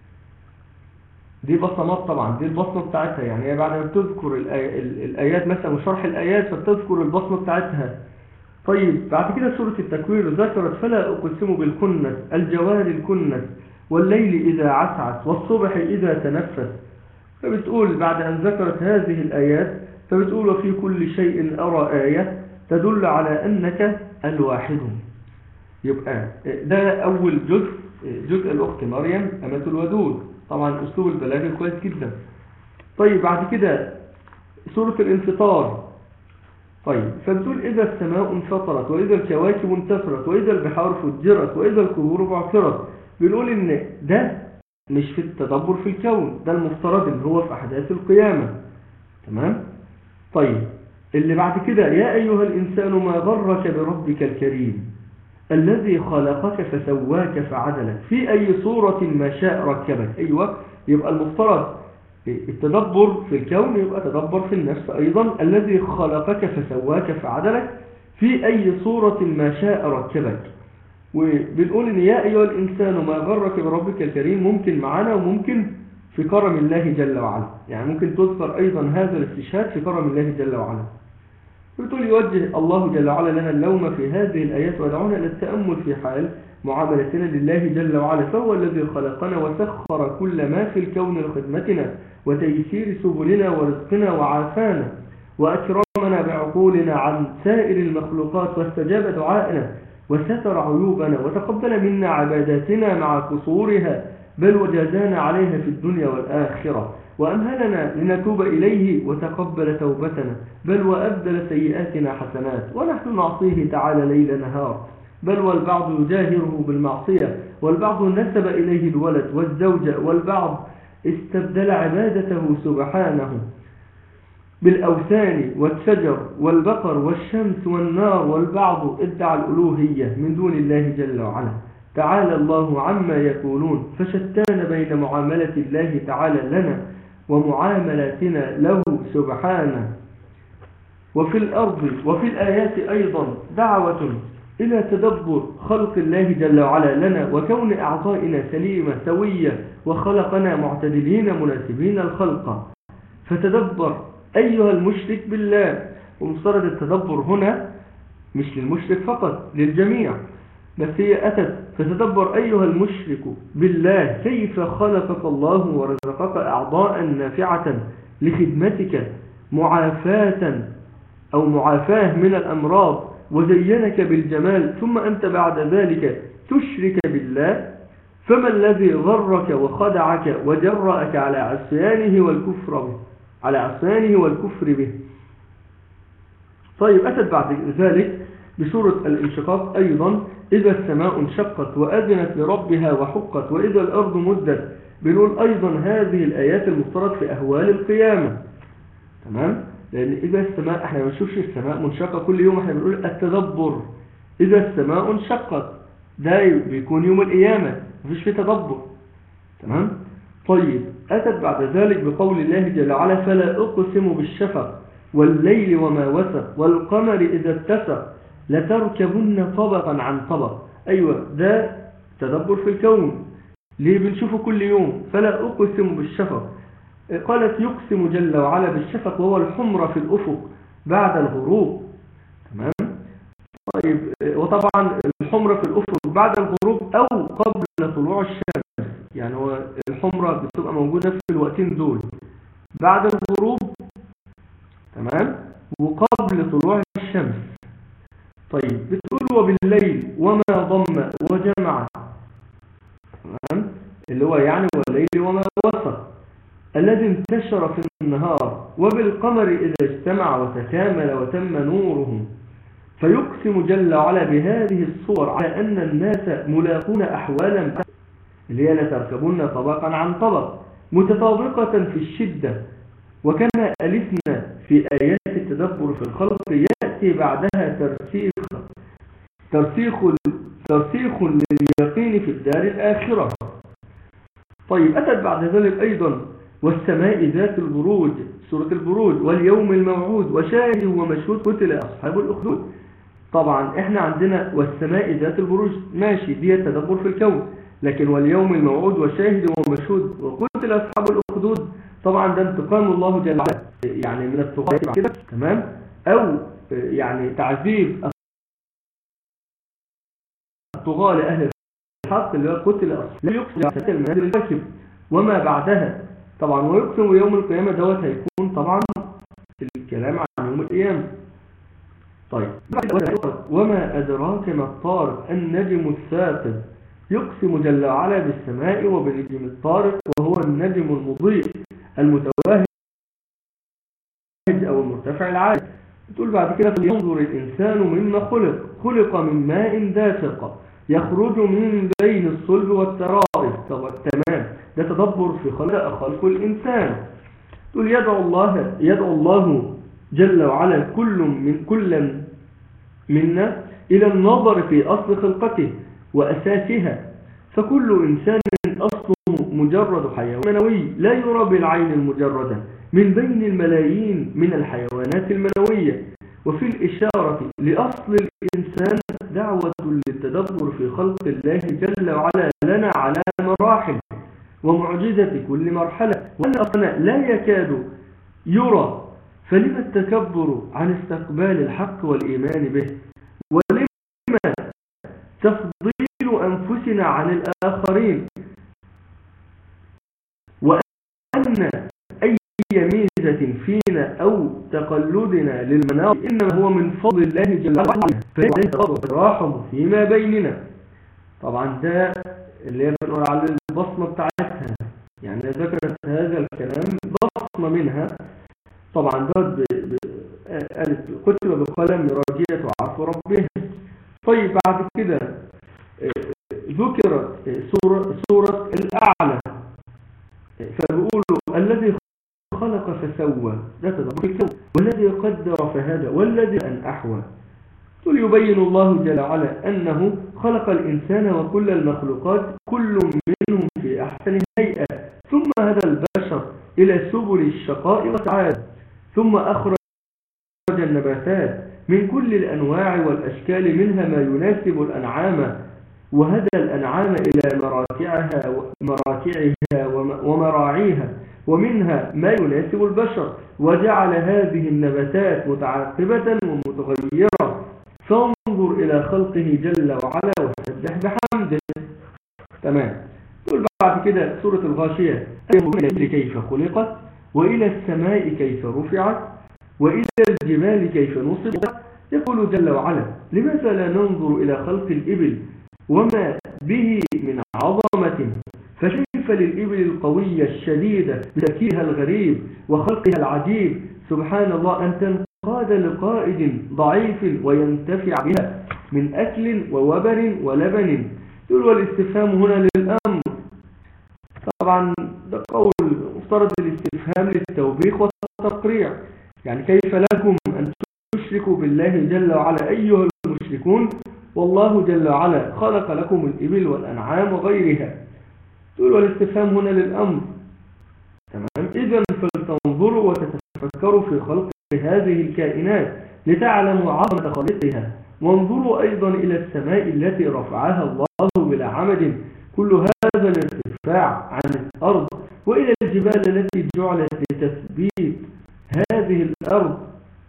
دي بصمات طبعا دي البصمة بتاعتها يعني بعد ما تذكر الآيات مثلا وشرح الآيات فتذكر البصمة بتاعتها. طيب بعد كده سورة التكوير ذكرت فلا أقسم بالكنس الجوار الكنس والليل إذا عسعس والصبح إذا تنفس. فبتقول بعد أن ذكرت هذه الآيات فبتقول وفي كل شيء أرى آية تدل على أنك الواحد. يبقى ده أول جزء جزء الأخت مريم أمة الودود طبعا أسلوب البلاغة كويس جدا. طيب بعد كده سورة الانفطار. طيب فبتقول إذا السماء انفطرت وإذا الكواكب انتثرت وإذا البحار فجرت وإذا القبور بعثرت. بنقول إن ده مش في التدبر في الكون ده المفترض اللي هو في أحداث القيامة. تمام. طيب اللي بعد كده يا أيها الإنسان ما غرك بربك الكريم الذي خلقك فسواك فعدلك في أي صورة ما شاء ركبك. أيوة يبقى المفترض التدبر في الكون يبقى تدبر في النفس أيضا الذي خلقك فسواك فعدلك في أي صورة ما شاء ركبك. وبنقول إن يا أيها الإنسان ما غرك بربك الكريم ممكن معنا وممكن في كرم الله جل وعلا يعني ممكن تذكر أيضا هذا الاستشهاد في كرم الله جل وعلا. بتقول يوجه الله جل وعلا لنا اللوم في هذه الآيات ودعونا للتأمل في حال معاملتنا لله جل وعلا فهو الذي خلقنا وسخر كل ما في الكون لخدمتنا وتيسير سبلنا ورزقنا وعافانا وأكرمنا بعقولنا عن سائر المخلوقات واستجاب دعائنا وستر عيوبنا وتقبل منا عباداتنا مع قصورها بل وجازانا عليها في الدنيا والآخرة وأمهلنا لنتوب إليه وتقبل توبتنا بل وأبدل سيئاتنا حسنات ونحن نعصيه تعالى ليل نهار بل والبعض يجاهره بالمعصية والبعض نسب إليه الولد والزوجة والبعض استبدل عبادته سبحانه بالأوثان والشجر والبقر والشمس والنار والبعض ادعى الألوهية من دون الله جل وعلا تعالى الله عما يقولون فشتان بين معاملة الله تعالى لنا ومعاملتنا له سبحانه. وفي الأرض وفي الآيات أيضا دعوة إلى تدبر خلق الله جل وعلا لنا وكون أعضائنا سليمة سوية وخلقنا معتدلين مناسبين الخلق فتدبر أيها المشرك بالله. ومفترض التدبر هنا مش للمشرك فقط للجميع بس هي أتت فتدبر أيها المشرك بالله كيف خلقك الله ورزقك أعضاء نافعة لخدمتك معافاة أو معافاة من الأمراض وزينك بالجمال، ثم أنت بعد ذلك تشرك بالله. فما الذي غرك وخدعك وجرأك على عصيانه والكفر به على عصيانه والكفر به؟ طيب أتت بعد ذلك بسورة الانشقاق أيضا: إذا السماء انشقت وأذنت لربها وحقت وإذا الأرض مدت. بنقول أيضا هذه الآيات المفترض في أهوال القيامة، تمام؟ لأن إذا السماء احنا ما بنشوفش السماء منشقة كل يوم، احنا بنقول التدبر إذا السماء انشقت، ده بيكون يوم القيامة، مفيش فيه تدبر، تمام؟ طيب أتت بعد ذلك بقول الله جل وعلا: فلا أقسم بالشفق والليل وما وسق والقمر إذا اتسق لتركبن طبقا عن طبق. أيوة، ده تدبر في الكون، ليه بنشوفه كل يوم. فلا أقسم بالشفق، قالت يقسم جل وعلا بالشفق وهو الحمرة في الأفق بعد الغروب، تمام؟ طيب، وطبعا الحمرة في الأفق بعد الغروب أو قبل طلوع الشمس، يعني هو الحمرة بتبقى موجودة في الوقتين دول، بعد الغروب، تمام، وقبل طلوع الشمس. طيب بتقول وبالليل وما ضم وجمع، تمام، اللي هو يعني والليل وما وسط الذي انتشر في النهار، وبالقمر إذا اجتمع وتكامل وتم نوره. فيقسم جل وعلا بهذه الصور على أن الناس ملاقون أحوالا اللي هي لتركبون طبقا عن طبق متطابقة في الشدة. وكما ألفنا في آيات التدبر في الخلق يأتي بعدها ترسيخ ترسيخ ترسيخ لليقين في الدار الآخرة. طيب أتت بعد ذلك أيضا والسماء ذات البروج، سورة البروج، واليوم الموعود وشاهد ومشهود قتل أصحاب الأخدود. طبعا احنا عندنا والسماء ذات البروج ماشي، دي التدبر في الكون، لكن واليوم الموعود وشاهد ومشهود وقتل أصحاب الأخدود طبعا ده انتقام الله جل وعلا يعني من الطغاة كده، تمام، أو يعني تعذيب الطغاة لأهل الحق اللي هو قتل أصحاب. لا يقسم المنازل الواكب وما بعدها طبعا، ويقسم يوم القيامة دوت هيكون طبعا الكلام عن يوم القيامة. طيب وما أدراك ما الطارق النجم الثاقب. يقسم جل وعلا بالسماء وبالنجم الطارق وهو النجم المضيء المتوهج أو المرتفع العالي. تقول بعد كده فلينظر الإنسان مما خلق خلق من ماء دافق يخرج من بين الصلب والترائب. تمام، ده تدبر في خلق خلق الإنسان. تقول يدعو الله يدعو الله جل وعلا كل من كل منا إلى النظر في أصل خلقته وأساسها، فكل إنسان أصله مجرد حيوان منوي لا يرى بالعين المجردة من بين الملايين من الحيوانات المنوية. وفي الإشارة لأصل الإنسان دعوة للتدبر في خلق الله جل وعلا لنا على مراحل ومعجزة كل مرحلة، وأن أصلا لا يكاد يرى. فلما التكبر عن استقبال الحق والإيمان به؟ ولما تفضيل أنفسنا عن الآخرين؟ وأن أي ميزة فينا أو تقلدنا للمناطق إنما هو من فضل الله جل وعلا، فإنه تراحم فيما بيننا. طبعا ده اللي بنقول على البصمة بتاعتها، يعني ذكرت هذا الكلام بصمة منها. طبعا ده قالت كتب بقلم راجية وعفو ربها. طيب بعد كده ذكرت سورة, سورة الأعلى، فبيقولوا الذي خلق فسوى، ده تدبر الكون، والذي قدر فهدى، والذي أن أحوى. تقول يبين الله جل وعلا أنه خلق الإنسان وكل المخلوقات كل منهم في أحسن هيئة، ثم هدى البشر إلى سبل الشقاء والسعادة، ثم أخرج النباتات من كل الأنواع والأشكال منها ما يناسب الأنعام، وهدى الأنعام إلى مراكعها ومراكعها ومراعيها، ومنها ما يناسب البشر، وجعل هذه النباتات متعاقبة ومتغيرة. فانظر فانظر إلى خلقه جل وعلا وسبح بحمده. تمام. تقول بعد كده سورة الغاشية ينظر إلى الإبل كيف خلقت وإلى السماء كيف رفعت وإلى الجبال كيف نصبت. يقول جل وعلا لماذا لا ننظر إلى خلق الإبل وما به من عظمة، فكيف للإبل القوية الشديدة بتركيبها الغريب وخلقها العجيب سبحان الله أن تنقاد لقائد ضعيف وينتفع بها من أكل ووبر ولبن. يقول والاستفهام هنا للأمر. طبعا ده قول مفترض الاستفهام للتوبيخ والتقريع، يعني كيف لكم أن تشركوا بالله جل وعلا أيها المشركون والله جل وعلا خلق لكم الإبل والأنعام وغيرها. تقول والاستفهام هنا للأمر. تمام. إذن فلتنظروا وتتفكروا في خلق هذه الكائنات لتعلموا عظمة خالقها، وانظروا أيضا إلى السماء التي رفعها الله بلا عمد كل هذا الارتفاع عن الأرض، وإلى الجبال التي جعلت لتثبيت هذه الأرض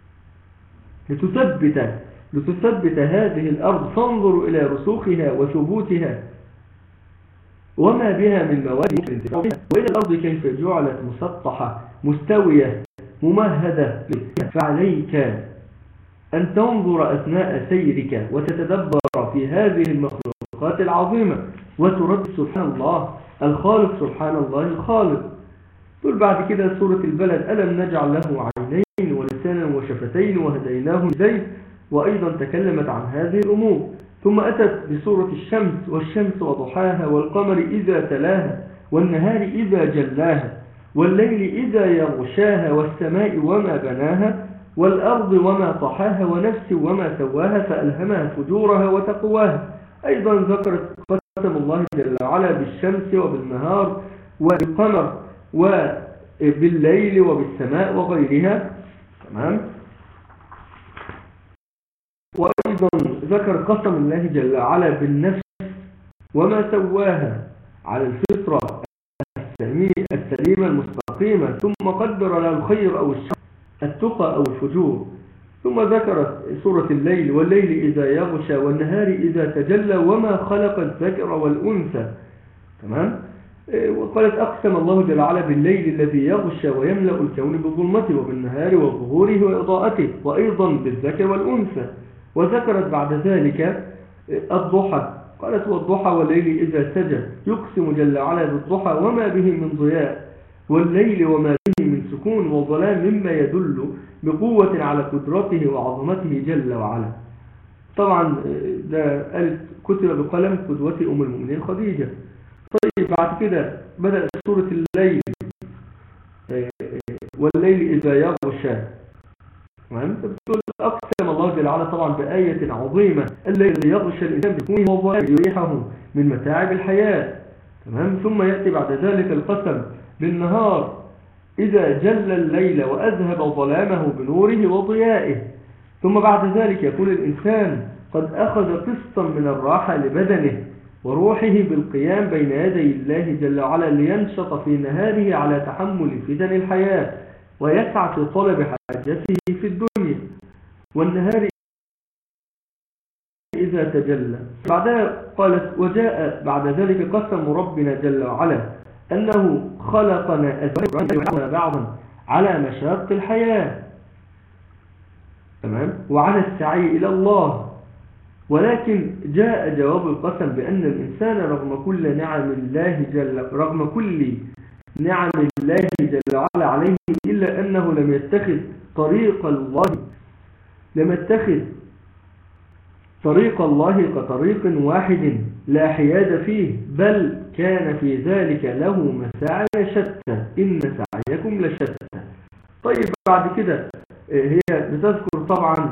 لتثبت لتثبت هذه الأرض، فانظروا إلى رسوخها وثبوتها وما بها من مواد الانتفاع، وإلى الأرض كيف جعلت مسطحة مستوية ممهدة. فعليك أن تنظر أثناء سيرك وتتدبر في هذه المخلوقات العظيمة وترد سبحان الله الخالق سبحان الله الخالق. تقول بعد كده سورة البلد ألم نجعل له عينين ولسانا وشفتين وهديناه النجدين، وأيضا تكلمت عن هذه الأمور. ثم أتت بسورة الشمس والشمس وضحاها والقمر إذا تلاها والنهار إذا جلاها والليل إذا يغشاها والسماء وما بناها والأرض وما طحاها ونفس وما سواها فألهمها فجورها وتقواها. أيضا ذكرت قسم الله جل وعلا بالشمس وبالنهار وبالقمر وبالليل وبالسماء وغيرها. تمام. وأيضا ذكر قسم الله جل وعلا بالنفس وما سواها على الفطرة السليمة المستقيمة، ثم قدر لها الخير أو الشر التقى أو الفجور. ثم ذكرت سورة الليل والليل إذا يغشى والنهار إذا تجلى وما خلق الذكر والأنثى. تمام. وقالت أقسم الله جل وعلا بالليل الذي يغشى ويملأ الكون بظلمته وبالنهار وظهوره وإضاءته وأيضا بالذكر والأنثى. وذكرت بعد ذلك الضحى، قالت والضحى والليل إذا سجى يقسم جل وعلا بالضحى وما به من ضياء والليل وما به من سكون وظلام مما يدل بقوة على قدرته وعظمته جل وعلا. طبعا ده قالت كتب بقلم قدوة أم المؤمنين خديجة. طيب بعد كده بدأ سورة الليل والليل إذا يغشى. تمام. بتقول أقسم الله جل وعلا طبعا بآية عظيمة الليل الذي يغشى الإنسان بكونه وظلام يريحه من متاعب الحياة. تمام. ثم يأتي بعد ذلك القسم بالنهار إذا جل الليل وأذهب ظلامه بنوره وضيائه. ثم بعد ذلك يكون الإنسان قد أخذ قسطا من الراحة لبدنه وروحه بالقيام بين يدي الله جل وعلا لينشط في نهاره على تحمل فتن الحياة ويسعى في طلب حاجته في الدنيا. والنهار إذا تجلى. بعدها قالت وجاء بعد ذلك قسم ربنا جل وعلا أنه خلقنا أزواجا بعضا على مشاق الحياة. تمام. وعلى السعي إلى الله. ولكن جاء جواب القسم بأن الإنسان رغم كل نعم الله جل رغم كل نعم الله جل وعلا عليه إلا أنه لم يتخذ طريق الله لم يتخذ طريق الله كطريق واحد لا حياد فيه، بل كان في ذلك له مساعي شتى إن سعيكم لشتى. طيب بعد كده هي بتذكر طبعا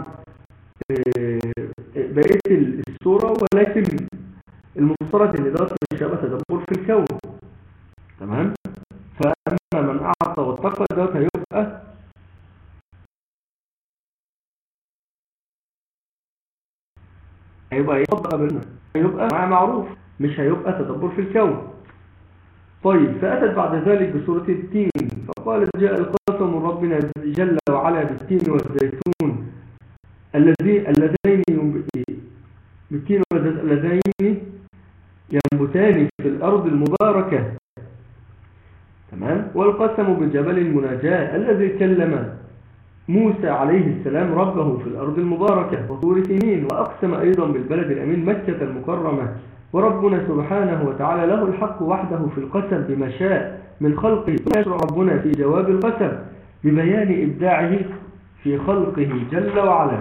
بقية السورة، ولكن المفترض ان ده شبه تدبر في الكون. تمام. فأما من أعطى واتقى ده هيبقى هيبقى يطبق منه، هيبقى مع معروف، مش هيبقى تدبر في الكون. طيب فأتت بعد ذلك بسورة التين فقالت جاء القسم ربنا جل وعلا بالتين والزيتون الذي اللذين بالتين واللذين ينبتان في الأرض المباركة. تمام. والقسم بجبل المناجاة الذي كلم موسى عليه السلام ربه في الأرض المباركة وطور سينين. وأقسم أيضا بالبلد الأمين مكة المكرمة. وربنا سبحانه وتعالى له الحق وحده في القسم بما شاء من خلقه. ويشرع ربنا في جواب القسم ببيان إبداعه في خلقه جل وعلا،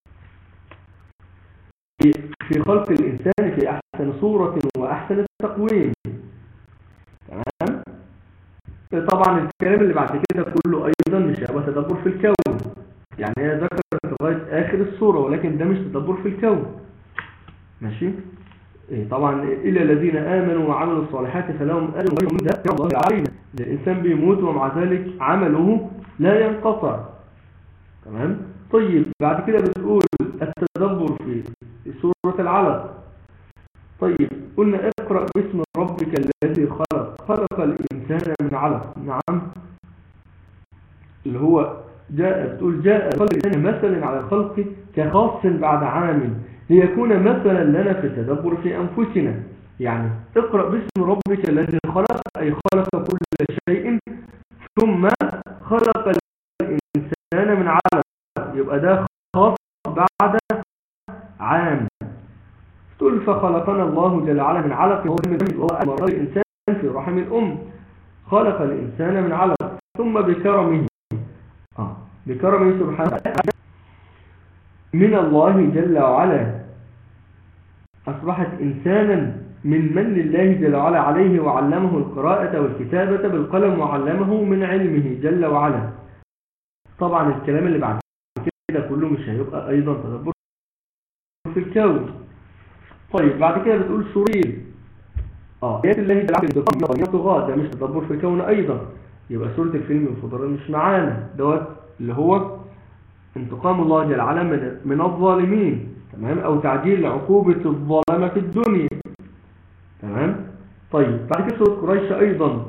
في خلق الإنسان في أحسن صورة وأحسن التقويم. تمام. طبعا الكلام اللي بعد كده كله أيضا مش هيبقى تدبر في الكون، يعني هي ذكرت لغاية آخر الصورة، ولكن ده مش تدبر في الكون. ماشي. طبعا إلا الذين آمنوا وعملوا الصالحات فلهم أجر غير ممنون. ده الله علينا، الإنسان بيموت ومع ذلك عمله لا ينقطع. تمام. طيب بعد كده بتقول التدبر في سورة العلق. طيب قلنا اقرأ باسم ربك الذي خلق خلق الإنسان من علق. نعم، اللي هو جاء بتقول جاء خلق الإنسان مثلا على الخلق كخاص بعد عام ليكون مثلا لنا في التدبر في أنفسنا. يعني اقرأ باسم ربك الذي خلق، أي خلق كل شيء ثم خلق الإنسان من علق، يبقى ده خاص بعد عام. تقول فخلقنا الله جل وعلا من علق وهو أمر الإنسان في رحم الأم. خلق الإنسان من علق ثم بكرمه آه. بكرمه سبحانه من الله جل وعلا أصبحت إنسانا من من الله جل وعلا عليه، وعلمه القراءة والكتابة بالقلم وعلمه من علمه جل وعلا. طبعا الكلام اللي بعد كده كله مش هيبقى أيضا تدبر في الكون. طيب بعد كده بتقول شرير اه آيات الله جل وعلا، ده مش تدبر في الكون أيضا. يبقى سورة الفيلم الفضلاء مش معانا دوت، اللي هو انتقام الله جل وعلا من, من الظالمين. تمام. أو تعجيل عقوبة الظلمة في الدنيا. تمام. طيب بعد كده سورة قريش أيضا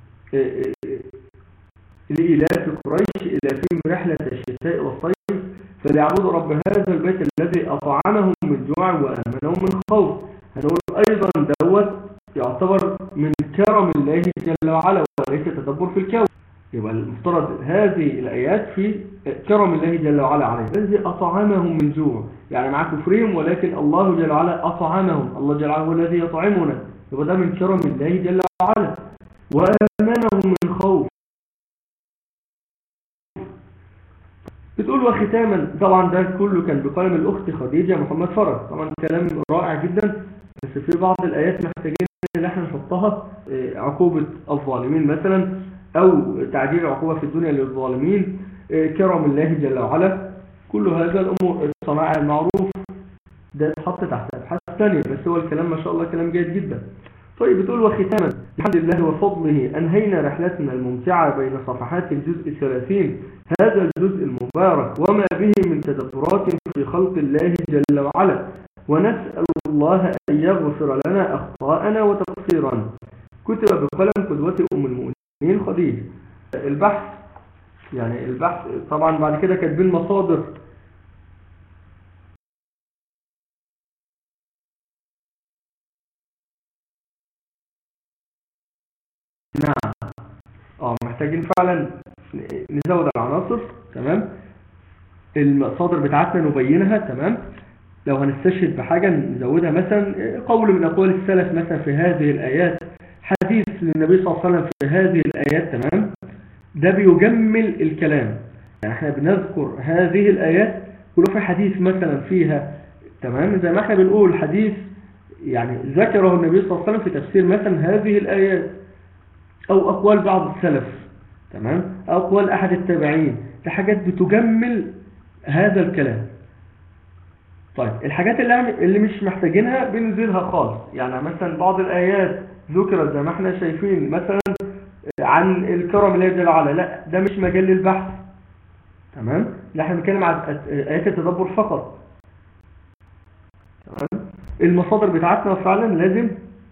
لإلاف قريش إلافهم رحلة الشتاء والصيف فليعبدوا رب هذا البيت الذي أطعمهم من جوع وآمنهم من خوف. هنقول أيضا دوت يعتبر من كرم الله جل وعلا وليس تدبر في الكون. يبقى المفترض هذه الآيات في كرم الله جل وعلا عليه، الذي أطعمهم من جوع، يعني مع كفرهم ولكن الله جل وعلا أطعمهم. الله جل وعلا هو الذي يطعمنا، يبقى ده من كرم الله جل وعلا. وآمنهم من خوف. بتقول وختاما، طبعا ده كله كان بقلم الأخت خديجة محمد فرج. طبعا كلام رائع جدا، بس في بعض الآيات محتاجين ان احنا نحطها، عقوبة الظالمين مثلا، او تعجيل عقوبة في الدنيا للظالمين، كرم الله جل وعلا. كل هذا الامور الصناعة المعروف ده اتحط تحت ابحاث ثانية، بس هو الكلام ما شاء الله كلام جيد جدا. طيب بتقول وختاما الحمد لله وفضله أنهينا رحلتنا الممتعة بين صفحات الجزء الثلاثين، هذا الجزء المبارك وما به من تدبرات في خلق الله جل وعلا، ونسأل الله أن يغفر لنا أخطاءنا وتقصيرنا. كتب بقلم قدوة أم المؤمنين خديجة. البحث يعني البحث طبعا بعد كده كاتبين مصادر. نعم اه محتاجين فعلا نزود العناصر. تمام. المصادر بتاعتنا نبينها. تمام. لو هنستشهد بحاجة نزودها، مثلا قول من أقوال السلف مثلا في هذه الآيات، حديث للنبي صلى الله عليه وسلم في هذه الآيات. تمام. ده بيجمل الكلام، يعني احنا بنذكر هذه الآيات ولو في حديث مثلا فيها، تمام، زي ما احنا بنقول حديث يعني ذكره النبي صلى الله عليه وسلم في تفسير مثلا هذه الآيات، أو أقوال بعض السلف. تمام. أو أقوال أحد التابعين، ده حاجات بتجمل هذا الكلام. طيب الحاجات اللي, اللي مش محتاجينها بنزلها خالص. يعني مثلا بعض الآيات ذكرت زي ما احنا شايفين مثلا عن الكرم الله جل وعلا، لا ده مش مجال للبحث. تمام. لا احنا بنتكلم عن آيات التدبر فقط. تمام. المصادر بتاعتنا فعلا لازم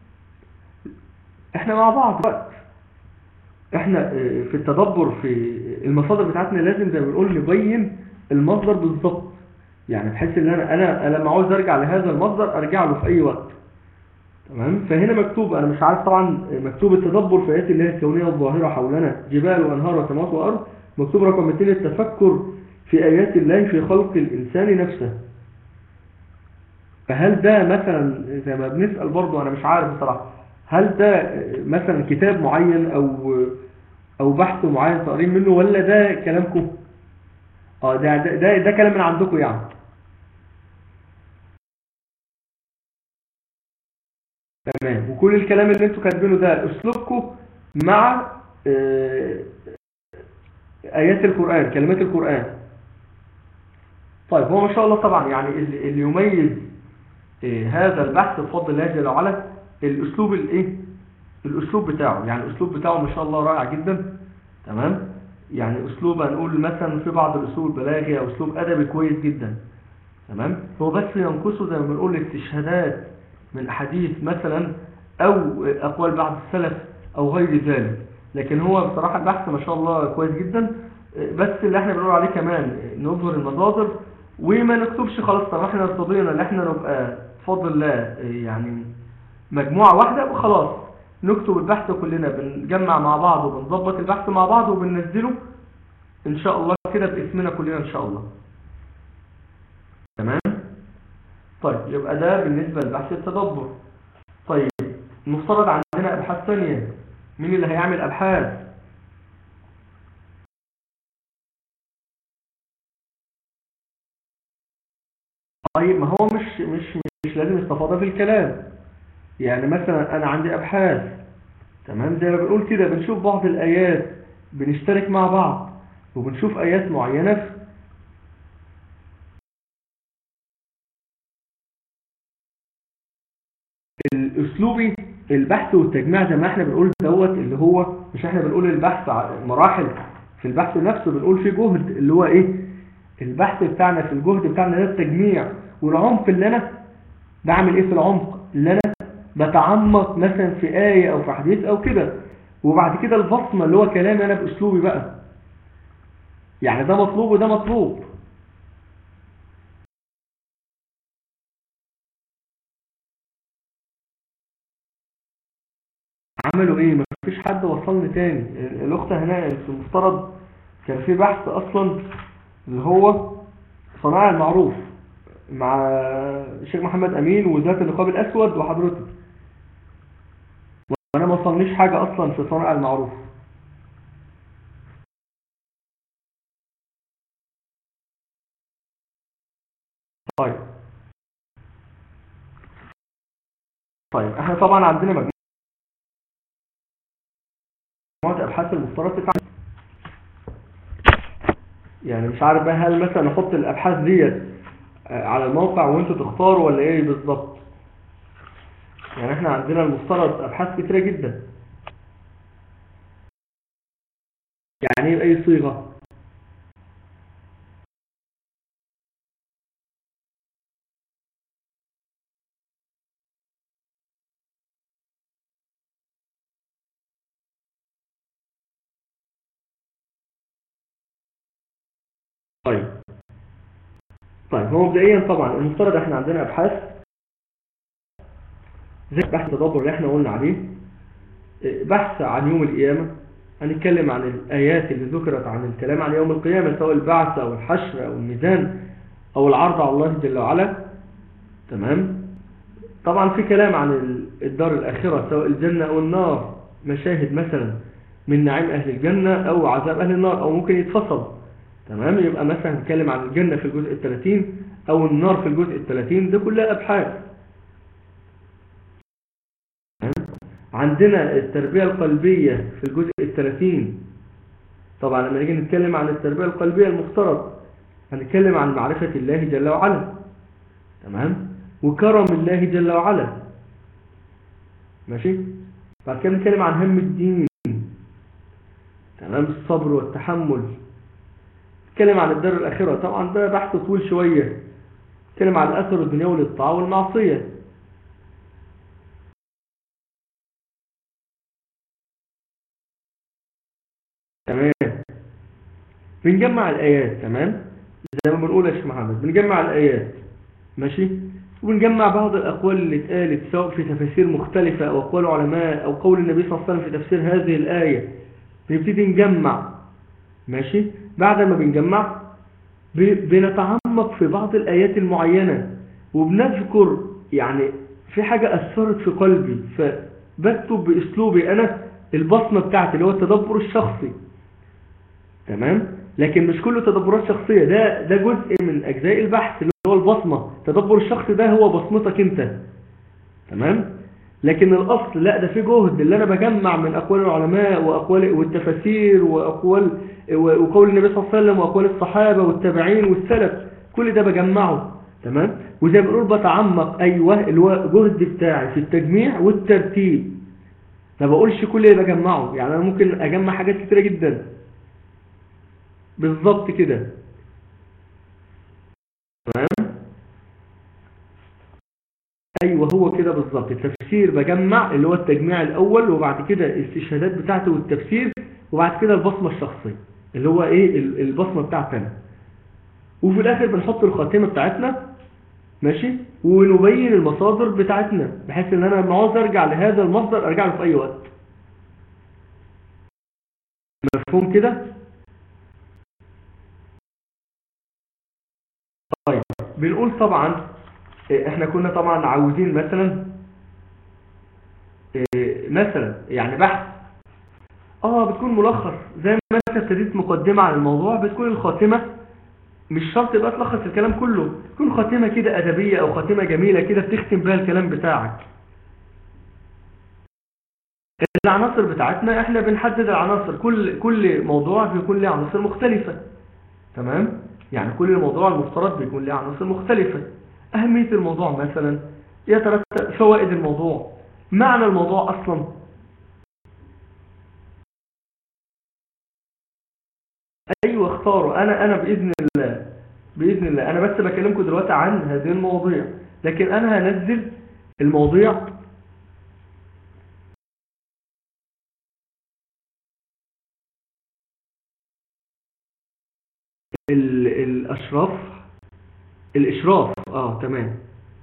احنا مع بعض وقت احنا في التدبر في المصادر بتاعتنا لازم زي ما بنقول نبين المصدر بالظبط. يعني بحيث ان انا انا لما عاوز ارجع لهذا المصدر ارجع له في اي وقت. تمام. فهنا مكتوب، انا مش عارف طبعا، مكتوب التدبر في ايات الله الكونيه الظاهره حولنا جبال وانهار وسماوات وارض. مكتوب رقم اثنين التفكر في ايات الله في خلق الانسان نفسه. فهل ده مثلا زي ما بنسال برضه، انا مش عارف بصراحه، هل ده مثلا كتاب معين او او بحث معين تقرين منه، ولا ده كلامكم؟ اه ده ده ده, ده كلام من عندكم يعني. تمام. وكل الكلام اللي انتوا كاتبينه ده اسلوبكم مع آه، ايات القرآن، كلمات القرآن. طيب هو ما شاء الله طبعا يعني اللي اللي يميز آه، هذا البحث بفضل الله جل وعلا الاسلوب الايه، الاسلوب بتاعه. يعني الاسلوب بتاعه ما شاء الله رائع جدا. تمام. يعني اسلوب هنقول مثلا في بعض الاسلوب البلاغي او اسلوب ادبي كويس جدا. تمام. هو بس ينقصه زي ما بنقول استشهادات من حديث مثلا او اقوال بعض السلف او غير ذلك. لكن هو بصراحة البحث ما شاء الله كويس جدا. بس اللي احنا بنقول عليه كمان نظهر المصادر وما نكتبش خلاص. طب احنا ارتضينا ان احنا نبقى بفضل الله يعني مجموعة واحدة وخلاص نكتب البحث كلنا، بنجمع مع بعض وبنظبط البحث مع بعض وبننزله ان شاء الله كده باسمنا كلنا ان شاء الله. تمام. طيب يبقى ده بالنسبة لبحث التدبر. طيب مفترض عندنا ابحاث ثانية، مين اللي هيعمل ابحاث؟ طيب ما هو مش مش مش لازم استفاضة في الكلام. يعني مثلا انا عندي ابحاث، تمام، زي ما بنقول كده بنشوف بعض الايات بنشترك مع بعض، وبنشوف ايات معينة. الاسلوبي البحث والتجميع زي ما احنا بنقول دوت، اللي هو مش احنا بنقول البحث مراحل في البحث نفسه، بنقول في جهد اللي هو ايه البحث بتاعنا، في الجهد بتاعنا ده التجميع والعمق. اللي انا بعمل ايه في العمق؟ اللي انا بتعمق مثلا في آية او في حديث او كده، وبعد كده البصمة اللي هو كلامي انا باسلوبي بقى. يعني ده مطلوب وده مطلوب. عملوا ايه؟ مفيش حد وصلني تاني. الاخت هناء في المفترض كان في بحث اصلا اللي هو صناع المعروف مع الشيخ محمد امين وذات النقاب الاسود وحضرتك، وانا ما وصلنيش حاجة اصلا في صناع المعروف. طيب طيب احنا طبعا عندنا مجموعة ابحاث المفترض تتعمل. يعني مش عارف بقى هل مثلا نحط الابحاث ديت على الموقع وانتوا تختاروا ولا ايه بالظبط؟ يعني احنا عندنا المفترض ابحاث كتيرة جدا. يعني ايه باي صيغة؟ طيب طيب هو مبدئيا طبعا المفترض احنا عندنا ابحاث زي بحث التدبر اللي احنا قلنا عليه، بحث عن يوم القيامة، هنتكلم عن الآيات اللي ذكرت عن الكلام عن يوم القيامة، سواء البعث أو الحشر أو الميزان أو العرض على الله جل وعلا. تمام. طبعا في كلام عن الدار الآخرة سواء الجنة أو النار، مشاهد مثلا من نعيم أهل الجنة أو عذاب أهل النار، أو ممكن يتفصل. تمام. يبقى مثلا نتكلم عن الجنة في الجزء الثلاثين أو النار في الجزء الثلاثين، ده كلها أبحاث. عندنا التربية القلبية في الجزء الثلاثين. طبعا لما نيجي نتكلم عن التربية القلبية المفترض هنتكلم عن معرفة الله جل وعلا. تمام. وكرم الله جل وعلا. ماشي. بعد كده نتكلم عن هم الدين. تمام. الصبر والتحمل. نتكلم عن الدار الآخرة، طبعا ده بحث طويل شوية. نتكلم عن الأثر الدنيوي للطاعة والمعصية. تمام. بنجمع الآيات. تمام. زي ما بنقول يا شيخ محمد بنجمع الآيات ماشي، وبنجمع بعض الأقوال اللي اتقالت سواء في تفاسير مختلفة أو أقوال علماء أو قول النبي صلى الله عليه وسلم في تفسير هذه الآية. بنبتدي نجمع ماشي. بعد ما بنجمع بنتعمق في بعض الآيات المعينة وبنذكر يعني في حاجة أثرت في قلبي فبكتب بأسلوبي أنا البصمة بتاعتي اللي هو التدبر الشخصي. تمام. لكن مش كله تدبرات شخصية، ده ده جزء من أجزاء البحث اللي هو البصمة. التدبر الشخصي ده هو بصمتك أنت. تمام. لكن الأصل لا، ده في جهد اللي أنا بجمع من أقوال العلماء وأقوال والتفاسير وأقوال وقول النبي صلى الله عليه وسلم وأقوال الصحابة والتابعين والسلف، كل ده بجمعه. تمام. وزي ما بنقول بتعمق، أيوه اللي هو جهد بتاعي في التجميع والترتيب. ما بقولش كل اللي بجمعه، يعني أنا ممكن أجمع حاجات كتيرة جدا. بالضبط كده. تمام. ايوه هو كده بالظبط. التفسير بجمع اللي هو التجميع الاول، وبعد كده الاستشهادات بتاعته والتفسير، وبعد كده البصمه الشخصيه اللي هو ايه البصمه بتاعتنا، وفي الاخر بنحط الخاتمه بتاعتنا ماشي، ونبين المصادر بتاعتنا بحيث ان انا لما عاوز ارجع لهذا المصدر ارجع له في اي وقت. مفهوم كده؟ طيب بنقول طبعا احنا كنا طبعا عاوزين مثلا مثلا يعني بحث اه بتكون ملخص، زي ما انت ابتديت مقدمه عن الموضوع، بتكون الخاتمه مش شرط يبقى تلخص الكلام كله، تكون خاتمه كده ادبيه او خاتمه جميله كده بتختم بها الكلام بتاعك. العناصر بتاعتنا احنا بنحدد العناصر، كل كل موضوع بيكون له عناصر مختلفه. تمام. يعني كل موضوع المفترض بيكون له عناصر مختلفه. اهميه الموضوع مثلا، يترتب فوائد الموضوع، معنى الموضوع اصلا. ايوه اختاروا. انا انا باذن الله باذن الله انا بس بكلمكم دلوقتي عن هذه المواضيع، لكن انا هنزل المواضيع ال- الاشراف الاشراف اه تمام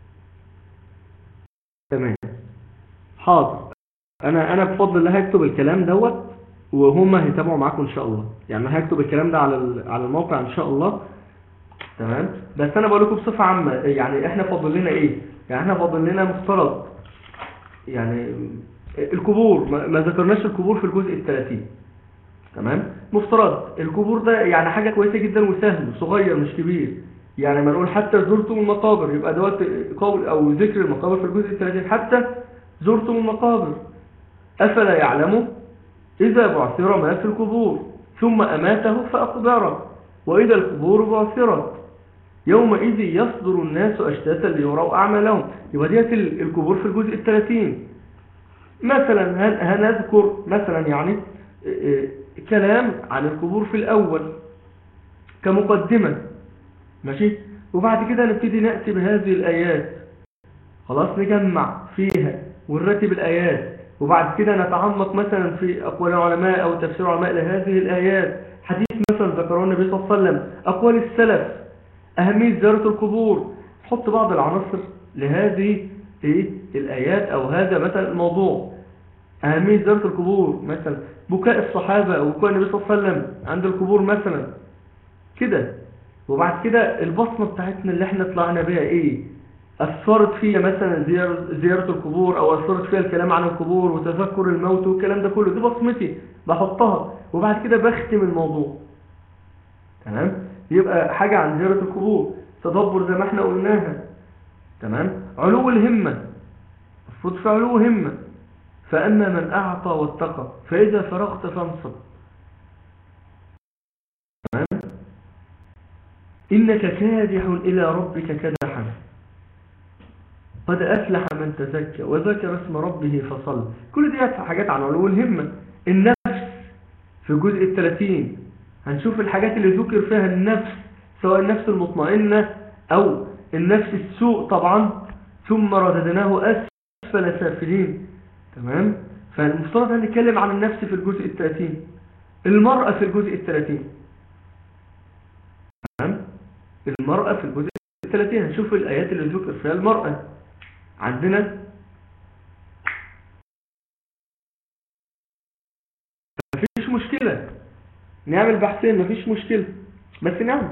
تمام حاضر. انا انا بفضل الله هكتب الكلام دوت وهم هيتابعوا معاكم ان شاء الله. يعني انا هكتب الكلام ده على ال- على الموقع ان شاء الله. تمام. بس انا بقول لكم بصفه عامه، يعني احنا فاضل لنا ايه؟ يعني احنا فاضل لنا مفترض يعني الكبور، ما ما ذكرناش الكبور في الجزء الثلاثين. تمام. مفترض الكبور ده يعني حاجه كويسه جدا وسهل صغير مش كبير. يعني ما نقول حتى زرتم المقابر، يبقى دوت قول او ذكر المقابر في الجزء الثلاثين، حتى زرتم المقابر. افلا يعلموا اذا بعثر ما في القبور ثم اماته فاقبره واذا القبور بعثرت يومئذ يصدر الناس اشتاتا ليروا اعمالهم. يبقى ديت القبور في الجزء الثلاثين. مثلا هنذكر مثلا يعني كلام عن القبور في الأول كمقدمة ماشي، وبعد كده نبتدي نأتي بهذه الآيات، خلاص نجمع فيها ونرتب الآيات، وبعد كده نتعمق مثلا في أقوال العلماء أو تفسير العلماء لهذه الآيات، حديث مثلا ذكره النبي صلى الله عليه وسلم، أقوال السلف، أهمية زيارة القبور، نحط بعض العناصر لهذه الآيات أو هذا مثلا الموضوع. أهمية زيارة القبور مثلا، بكاء الصحابة أو بكاء النبي صلى الله عليه وسلم عند القبور مثلا كده. وبعد كده البصمة بتاعتنا اللي احنا طلعنا بها ايه، أثرت فيها مثلا زيارة القبور أو أثرت فيها الكلام عن القبور وتذكر الموت والكلام ده كله، دي بصمتي بحطها، وبعد كده بختم الموضوع. تمام. يبقى حاجة عن زيارة القبور، تدبر زي ما احنا قلناها. تمام. علو الهمة، المفروض في علو همة، فأما من أعطى واتقى فإذا فرغت فانصب. تمام. إنك كادح إلى ربك كدحا قد أفلح من تزكى وذكر اسم ربه فصل. كل دي حاجات عن علو الهمة. النفس في الجزء الثلاثين هنشوف الحاجات اللي ذكر فيها النفس، سواء النفس المطمئنة أو النفس السوء طبعا، ثم رددناه أسفل سافلين. تمام. فالمفترض هنتكلم عن النفس في الجزء الثلاثين، المرأة في الجزء الثلاثين. تمام. المرأة في الجزء الثلاثين. هنشوف الآيات اللي ذكر فيها المرأة. عندنا مفيش مشكلة نعمل بحثين، مفيش مشكلة، بس نعمل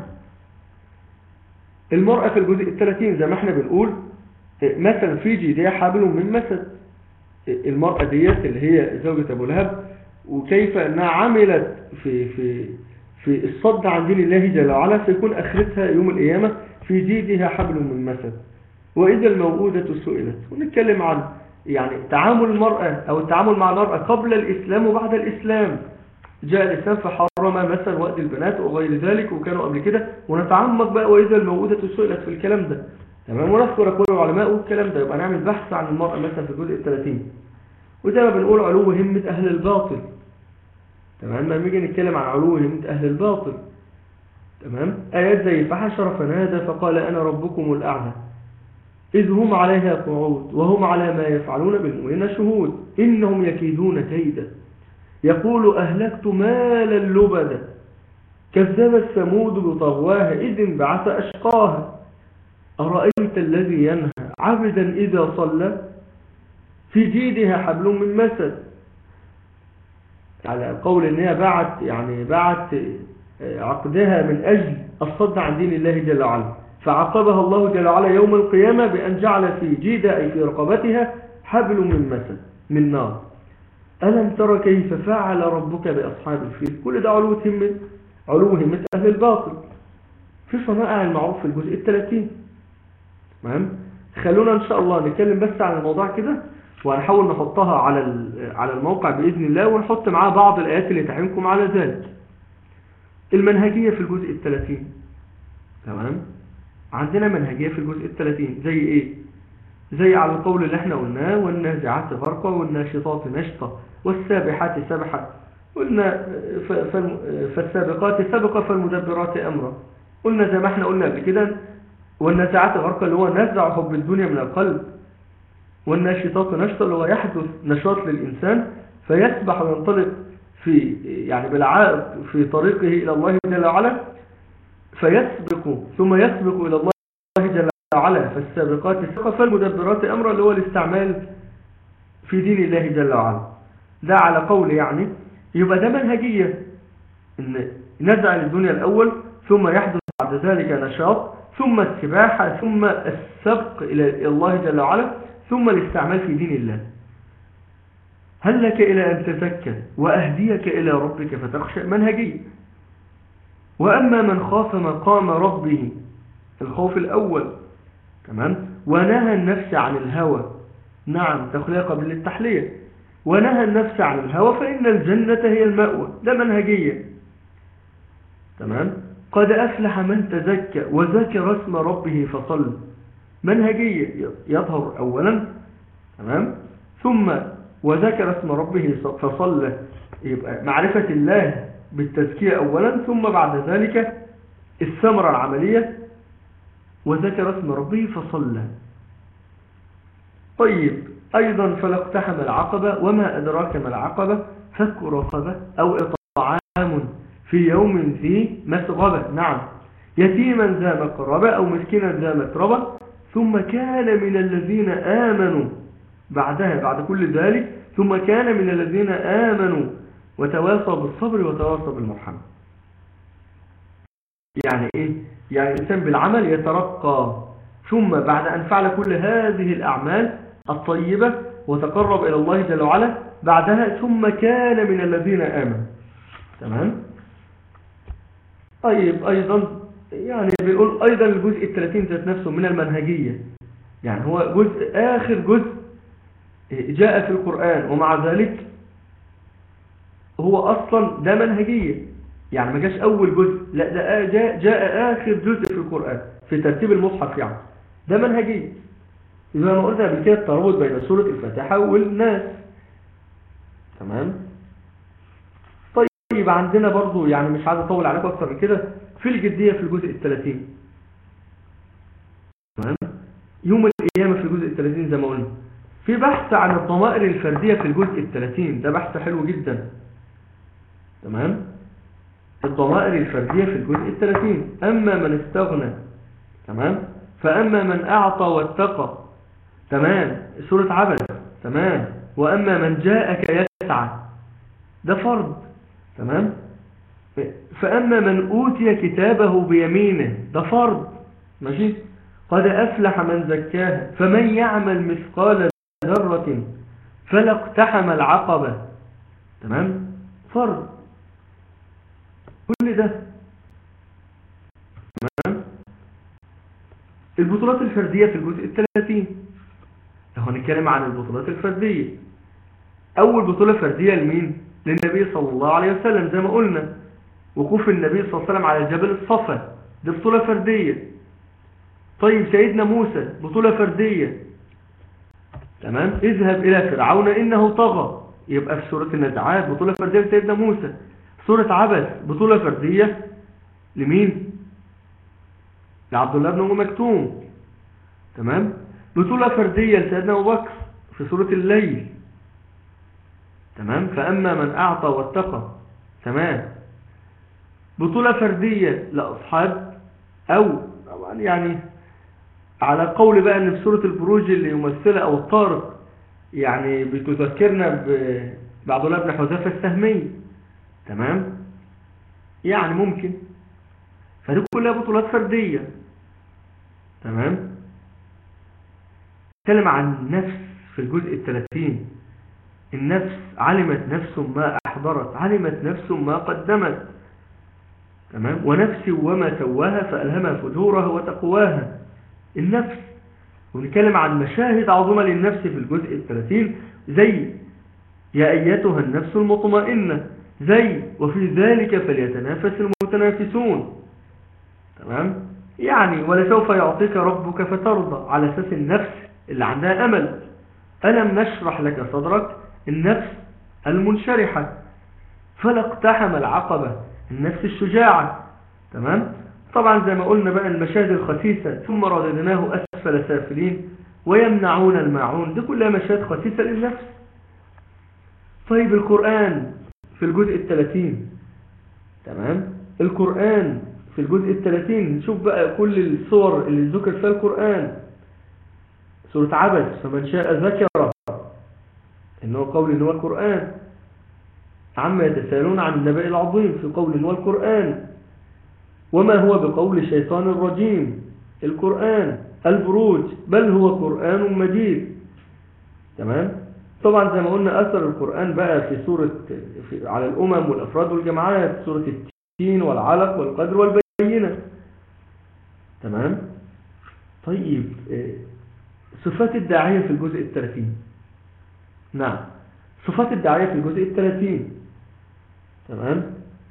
المرأة في الجزء الثلاثين زي ما احنا بنقول مثلا في جيدها حبل من مسد. المرأة ديت اللي هي زوجة أبو لهب، وكيف أنها عملت في في في الصد عن دين الله جل وعلا، فيكون آخرتها يوم القيامة في جيدها حبل من مسد. وإذا الموءودة سئلت. ونتكلم عن يعني تعامل المرأة أو التعامل مع المرأة قبل الإسلام وبعد الإسلام. جاء الإسلام فحرم مثلا وأد البنات وغير ذلك، وكانوا قبل كده، ونتعمق بقى وإذا الموءودة سئلت في الكلام ده. تمام. ونذكر أقوال العلماء والكلام ده، يبقى نعمل بحث عن المرأة مثلا في الجزء الثلاثين. وزي ما بنقول علو همة أهل الباطل. تمام. لما نيجي نتكلم عن علو همة أهل الباطل، تمام، آيات زي فحشر فنادى فقال أنا ربكم الأعلى إذ هم عليها قعود وهم على ما يفعلون بالمؤمنين شهود إنهم يكيدون كيدا يقول أهلكت مالا لبدا كذبت ثمود بطغواها إذ انبعث أشقاها أرأيت الذي ينهى عبدا إذا صلى في جيدها حبل من مسد. على قول إنها باعت يعني باعت عقدها من أجل الصد عن دين الله جل وعلا، فعقبها الله جل وعلا يوم القيامة بأن جعل في جيدها أي في رقبتها حبل من مسد من نار. ألم ترى كيف فعل ربك بأصحاب الفيل؟ كل ده علو همة علو همة أهل الباطل في صنائع المعروف في الجزء الثلاثين. تمام. خلونا إن شاء الله نتكلم بس عن الموضوع كده، وهنحاول نحطها على على الموقع بإذن الله، ونحط معاه بعض الآيات اللي تعينكم على ذلك. المنهجية في الجزء الثلاثين. تمام. عندنا منهجية في الجزء الثلاثين زي إيه؟ زي على القول اللي احنا قلناه والنازعات غرقا والناشطات نشطا والسابحات سبحا، قلنا فالسابقات سبقا فالمدبرات أمرا. قلنا زي ما احنا قلنا قبل كده والنازعات غرقا اللي هو نزع حب الدنيا من القلب، والناشطات نشطا اللي هو يحدث نشاط للإنسان فيسبح وينطلق في يعني بالعائق في طريقه إلى الله جل وعلا، فيسبق ثم يسبق إلى الله جل وعلا. فالسابقات سبقا فالمدبرات أمرا اللي هو الاستعمال في دين الله جل وعلا. ده على قول يعني يبقى ده منهجية، إن نزع للدنيا الأول ثم يحدث بعد ذلك نشاط ثم السباحة ثم السبق إلى الله جل وعلا ثم الاستعمال في دين الله. هل لك إلى أن تزكى وأهديك إلى ربك فتخشى؟ منهجية. وأما من خاف مقام ربه الخوف الأول، تمام، ونهى النفس عن الهوى، نعم تخلية قبل التحلية، ونهى النفس عن الهوى فإن الجنة هي المأوى. ده منهجية. تمام. قد أفلح من تزكى وذكر اسم ربه فصل. منهجية يظهر أولا، تمام، ثم وذكر اسم ربه فصل، يبقى معرفة الله بالتزكية أولا، ثم بعد ذلك الثمرة العملية وذكر اسم ربه فصل. طيب أيضا فلاقتحم العقبة وما أدراك ما العقبة فك رقبة أو إطعام في يوم ذي مسغبة، نعم، يتيما ذا مقربة أو مسكينا ذا متربة ثم كان من الذين آمنوا بعدها بعد كل ذلك ثم كان من الذين آمنوا وتواصوا بالصبر وتواصوا بالمرحمة. يعني إيه؟ يعني الإنسان بالعمل يترقى، ثم بعد أن فعل كل هذه الأعمال الطيبة وتقرب إلى الله جل وعلا بعدها ثم كان من الذين آمنوا. تمام. طيب أيضا يعني بنقول أيضا الجزء الثلاثين ذات نفسه من المنهجية، يعني هو جزء آخر جزء جاء في القرآن، ومع ذلك هو أصلا ده منهجية، يعني ما جاش أول جزء، لا ده جاء, جاء آخر جزء في القرآن في ترتيب المصحف، يعني ده منهجية. إذا ما قلنا قبل كده الترابط بين سورة الفاتحة والناس. تمام. طيب عندنا برضو يعني مش عايز أطول عليكم أكثر من كده في الجدية في الجزء الثلاثين. تمام. يوم القيامة في الجزء الثلاثين زي ما قلنا، في بحث عن الضمائر الفردية في الجزء الثلاثين، ده بحث حلو جدا. تمام. الضمائر الفردية في الجزء الثلاثين. أما من استغنى، تمام، فأما من أعطى واتقى، تمام، سورة عبس، تمام، وأما من جاءك يسعى، ده فرض، تمام، فأما من أوتي كتابه بيمينه، ده فرض، ماشي، قد أفلح من زكاها، فمن يعمل مثقال ذرة فلا اقتحم العقبة، تمام، فرض، كل ده، تمام. البطولات الفردية في الجزء الثلاثين، لو هنتكلم عن البطولات الفردية، أول بطولة فردية لمين؟ للنبي صلى الله عليه وسلم، زي ما قلنا، وقوف النبي صلى الله عليه وسلم على جبل الصفا، دي بطولة فردية. طيب سيدنا موسى بطولة فردية، تمام، اذهب إلى فرعون إنه طغى، يبقى في سورة النزعات بطولة فردية لسيدنا موسى. سورة عبس بطولة فردية لمين؟ لعبد الله بن أم مكتوم، تمام. بطولة فردية لسيدنا أبو بكر في سورة الليل، تمام، فأما من أعطى واتقى، تمام. بطولة فردية لأصحاب، أو يعني على قول بقى أن في سورة البروج اللي يمثلها أو الطارق، يعني بتذكرنا بعبد الله بن حذافة السهمي، تمام، يعني ممكن، فدي كلها بطولات فردية، تمام. نتكلم عن النفس في الجزء الثلاثين. النفس علمت نفس ما أحضرت، علمت نفس ما قدمت، تمام، ونفس وما سواها فألهمها فجورها وتقواها، النفس. ونتكلم عن مشاهد عظيمة للنفس في الجزء الثلاثين، زي يا أيتها النفس المطمئنة، زي وفي ذلك فليتنافس المتنافسون، تمام، يعني ولسوف يعطيك ربك فترضى، على أساس النفس اللي عندها أمل. ألم نشرح لك صدرك، النفس المنشرحة. فلا اقتحم العقبة، النفس الشجاعة، تمام. طبعا زي ما قلنا بقى المشاهد الخسيسة، ثم رددناه أسفل سافلين ويمنعون الماعون، دي كلها مشاهد خسيسة للنفس. طيب القرآن في الجزء الثلاثين، تمام، القرآن في الجزء الثلاثين، نشوف بقى كل الصور اللي ذكر فيها القرآن. سورة عبس، فمن شاء ذكره، إنه قول إنه القرآن. عما يتساءلون عن النبأ العظيم، في قول إنه القرآن. وما هو بقول شيطان الرجيم، القرآن. البروج، بل هو قرآن مجيد، تمام. طبعا زي ما قلنا أثر القرآن بقى في سورة في على الأمم والأفراد والجماعات، سورة التين والعلق والقدر والبينة، تمام. طيب صفات الداعية في الجزء الثلاثين. نعم، صفات الداعية في الجزء الثلاثين، تمام.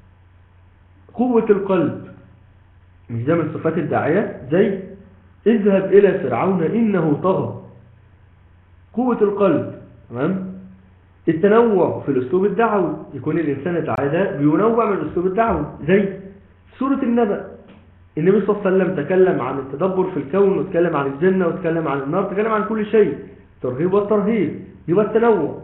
قوة القلب، مش ده من صفات الداعية؟ زي اذهب إلى فرعون إنه طغى، قوة القلب، تمام. التنوع في الأسلوب الدعوي، يكون الإنسان الداعية ده بينوع من الأسلوب الدعوي، زي سورة النبأ، النبي صلى الله عليه وسلم تكلم عن التدبر في الكون، وتكلم عن الجنة، وتكلم عن النار، تكلم عن كل شيء، ترغيب والترهيب، يبقى التنوع،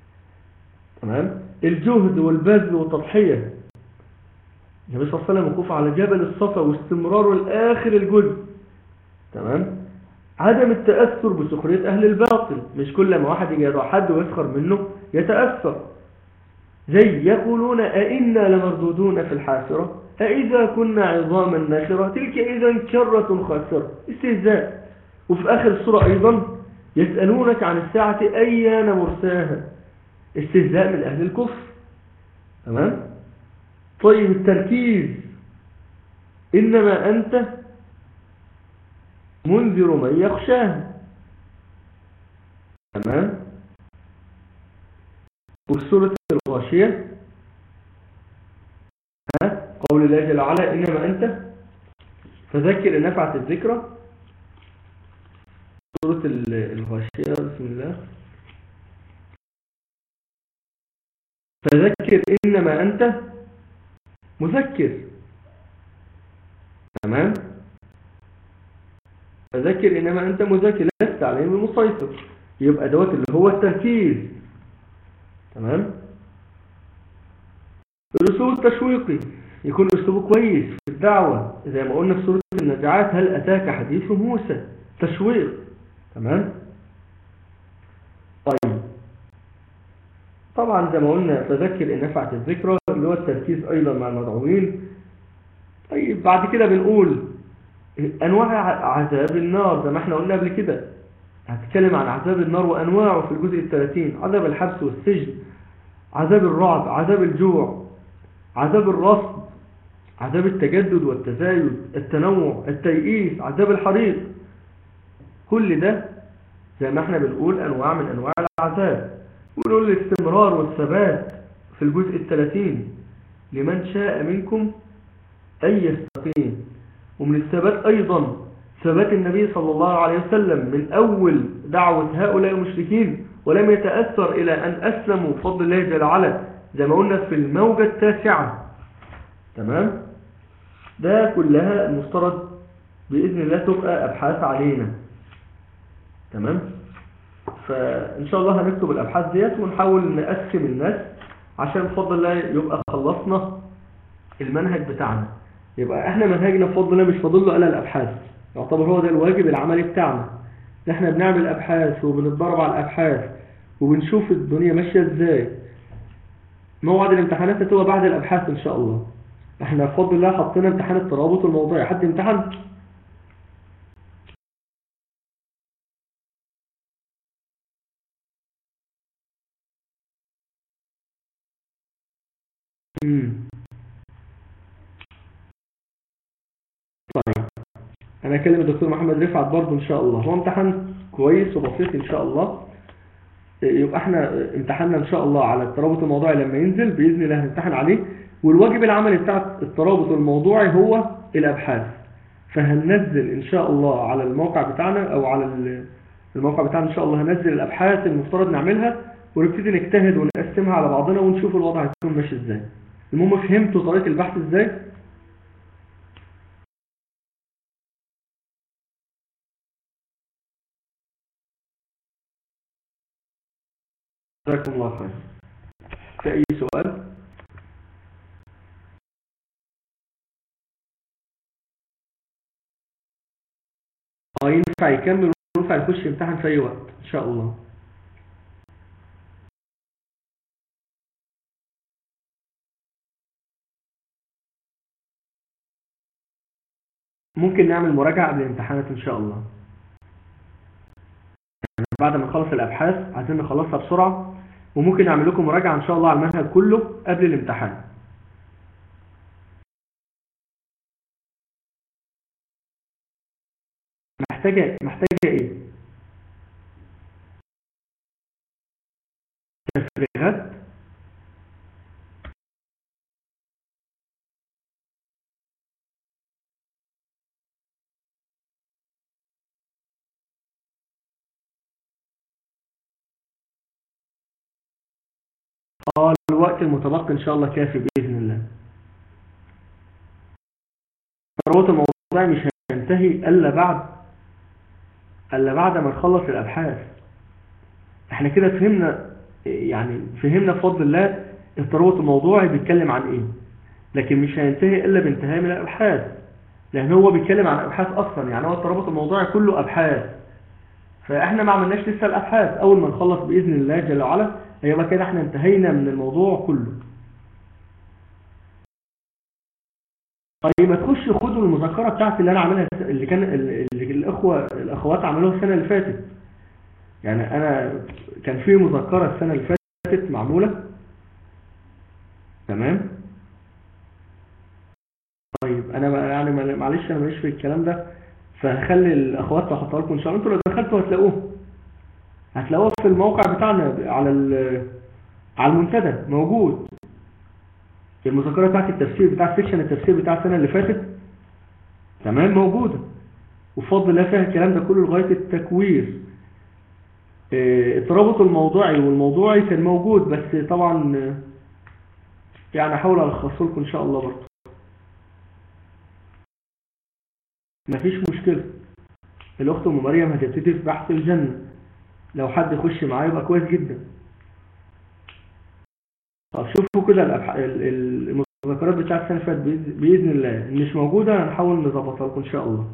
تمام. الجهد والبذل والتضحية، النبي صلى الله عليه وسلم وقوف على جبل الصفا واستمراره لآخر الجزء، تمام. عدم التأثر بسخرية أهل الباطل، مش كل ما واحد يجي يدعو حد ويسخر منه يتأثر، زي يقولون أئنا لمردودون في الحافرة أئذا كنا عظاما ناخرة تلك إذا كرة خاسرة، استهزاء. وفي آخر السورة أيضا يسألونك عن الساعة أيان مرساها، استهزاء من أهل الكفر، تمام. طيب التركيز، إنما أنت منذر من يخشاه، تمام. وفي سورة الغاشية قول الله جل وعلا إنما أنت فذكر إن نفعت الذكرى، سورة الغاشية، بسم الله. فذكر إنما أنت مذكر، تمام. فذكر إنما أنت مذكر لست عليهم المسيطر، يبقى دوت اللي هو التركيز، تمام. الأسلوب التشويقي، يكون أسلوبه كويس في الدعوة زي ما قلنا في سورة النازعات، هل أتاك حديث موسى، تشويق. تمام. طيب طبعا زي ما قلنا تذكر إن نفعت الذكرى، اللي هو التركيز أيضا مع المدعوين. طيب بعد كده بنقول أنواع عذاب النار زي ما احنا قلنا قبل كده، هتكلم عن عذاب النار وأنواعه في الجزء الثلاثين: عذاب الحبس والسجن، عذاب الرعب، عذاب الجوع، عذاب الرصد، عذاب التجدد والتزايد، التنوع، التيئيس، عذاب الحريق. كل ده زي ما احنا بنقول أنواع من أنواع العذاب. ونقول الاستمرار والثبات في الجزء الثلاثين: لمن شاء منكم أن يستقيم. ومن الثبات أيضا ثبات النبي صلى الله عليه وسلم من أول دعوة هؤلاء المشركين ولم يتأثر إلى أن أسلموا بفضل الله جل وعلا، زي ما قلنا في الموجة التاسعة. تمام. ده كلها المفترض بإذن الله تبقى أبحاث علينا. تمام. فإن شاء الله هنكتب الأبحاث ديت ونحاول نقسم الناس عشان بفضل الله يبقى خلصنا المنهج بتاعنا. يبقى احنا منهجنا بفضل الله مش فاضل له الا الابحاث، يعتبر هو ده الواجب العملي بتاعنا. احنا بنعمل ابحاث وبنتدرب على الابحاث وبنشوف الدنيا ماشيه ازاي. موعد الامتحانات هتبقى بعد الابحاث ان شاء الله. احنا بفضل الله حطينا امتحان الترابط الموضوعي. حد امتحن؟ امم طيب انا اكلم الدكتور محمد رفعت برضه ان شاء الله، هو امتحان كويس وبسيط ان شاء الله. يبقى احنا امتحاننا ان شاء الله على الترابط الموضوعي لما ينزل باذن الله هنمتحن عليه، والواجب العملي بتاع الترابط الموضوعي هو الابحاث. فهننزل ان شاء الله على الموقع بتاعنا او على الموقع بتاعنا ان شاء الله هننزل الابحاث المفترض نعملها ونبتدي نجتهد ونقسمها على بعضنا ونشوف الوضع هيكون ماشي ازاي. المهم فهمتوا طريقه البحث ازاي؟ جزاكم الله خير. في اي سؤال؟ اه ينفع يكمل وينفع يخش يمتحن في اي وقت ان شاء الله. ممكن نعمل مراجعة قبل الامتحانات ان شاء الله، يعني بعد ما نخلص الابحاث عايزين نخلصها بسرعة، وممكن نعمل لكم مراجعة ان شاء الله على المنهج كله قبل الامتحان. محتاجة محتاجة ايه؟ تفريغات؟ اه الوقت المتبقي ان شاء الله كافي باذن الله. الترابط الموضوعي مش هينتهي الا بعد الا بعد ما نخلص الابحاث. احنا كده فهمنا، يعني فهمنا بفضل الله الترابط الموضوعي بيتكلم عن ايه، لكن مش هينتهي الا بانتهاء من الابحاث، لان هو بيتكلم عن ابحاث اصلا. يعني هو الترابط الموضوعي كله ابحاث، فاحنا ما عملناش لسه الابحاث. اول ما نخلص باذن الله جل وعلا هيبقى كده احنا انتهينا من الموضوع كله. طيب ما تخش خدوا المذكره بتاعتي اللي انا عاملها، اللي كان اللي الاخوه الاخوات عملوها السنه اللي فاتت. يعني انا كان في مذكره السنه اللي فاتت معموله. تمام. طيب انا يعني معلش انا ماليش في الكلام ده، فهخلي الاخوات تحطها لكم ان شاء الله. انتوا لو دخلتوا هتلاقوه هتلاقوه في الموقع بتاعنا على على المنتدى موجود. المذكره بتاعت التفسير بتاع سيكشن التفسير بتاع السنه اللي فاتت تمام موجوده، وبفضل الله فيها الكلام ده كله لغايه التكوير. الترابط الموضوعي والموضوعي كان موجود، بس طبعا يعني احاول الخصه لكم ان شاء الله برضه. مفيش مشكله. الاخت ام مريم هتبتدي في بحث الجنه، لو حد يخش معايا يبقى كويس جدا. طب شوفوا كده المذكره المذكرات بتاعت السنة اللي فاتت بإذن بإذن الله مش موجودة، هنحاول نظبطها لكم إن شاء الله.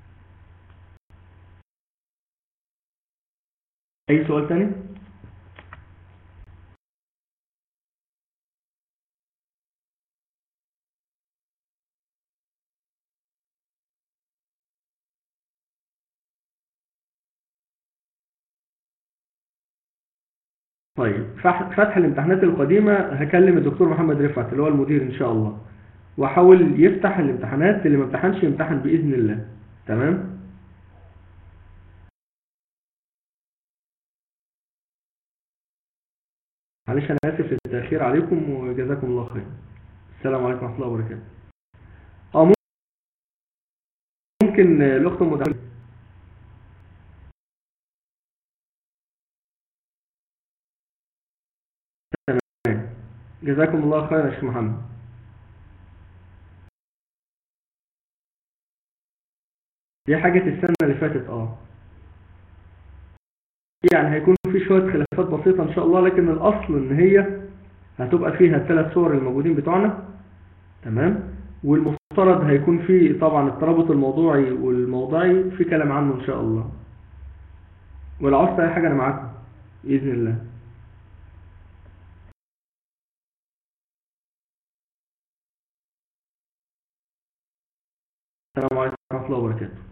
أي سؤال تاني؟ طيب فح- فتح الامتحانات القديمة هكلم الدكتور محمد رفعت اللي هو المدير إن شاء الله، وأحاول يفتح الامتحانات، اللي ما امتحنش يمتحن بإذن الله. تمام؟ معلش أنا آسف للتأخير عليكم وجزاكم الله خير. السلام عليكم ورحمة الله وبركاته. أه ممكن الأخت المدرسة. تمام، جزاكم الله خير يا شيخ محمد. دي حاجة السنة اللي فاتت اه يعني هيكون في شوية خلافات بسيطة ان شاء الله، لكن الاصل ان هي هتبقى فيها الثلاث صور الموجودين بتوعنا. تمام، والمفترض هيكون في طبعا الترابط الموضوعي والموضعي في كلام عنه ان شاء الله. ولو عاوزت اي حاجة انا معاكم بإذن الله. السلام عليكم ورحمة الله وبركاته.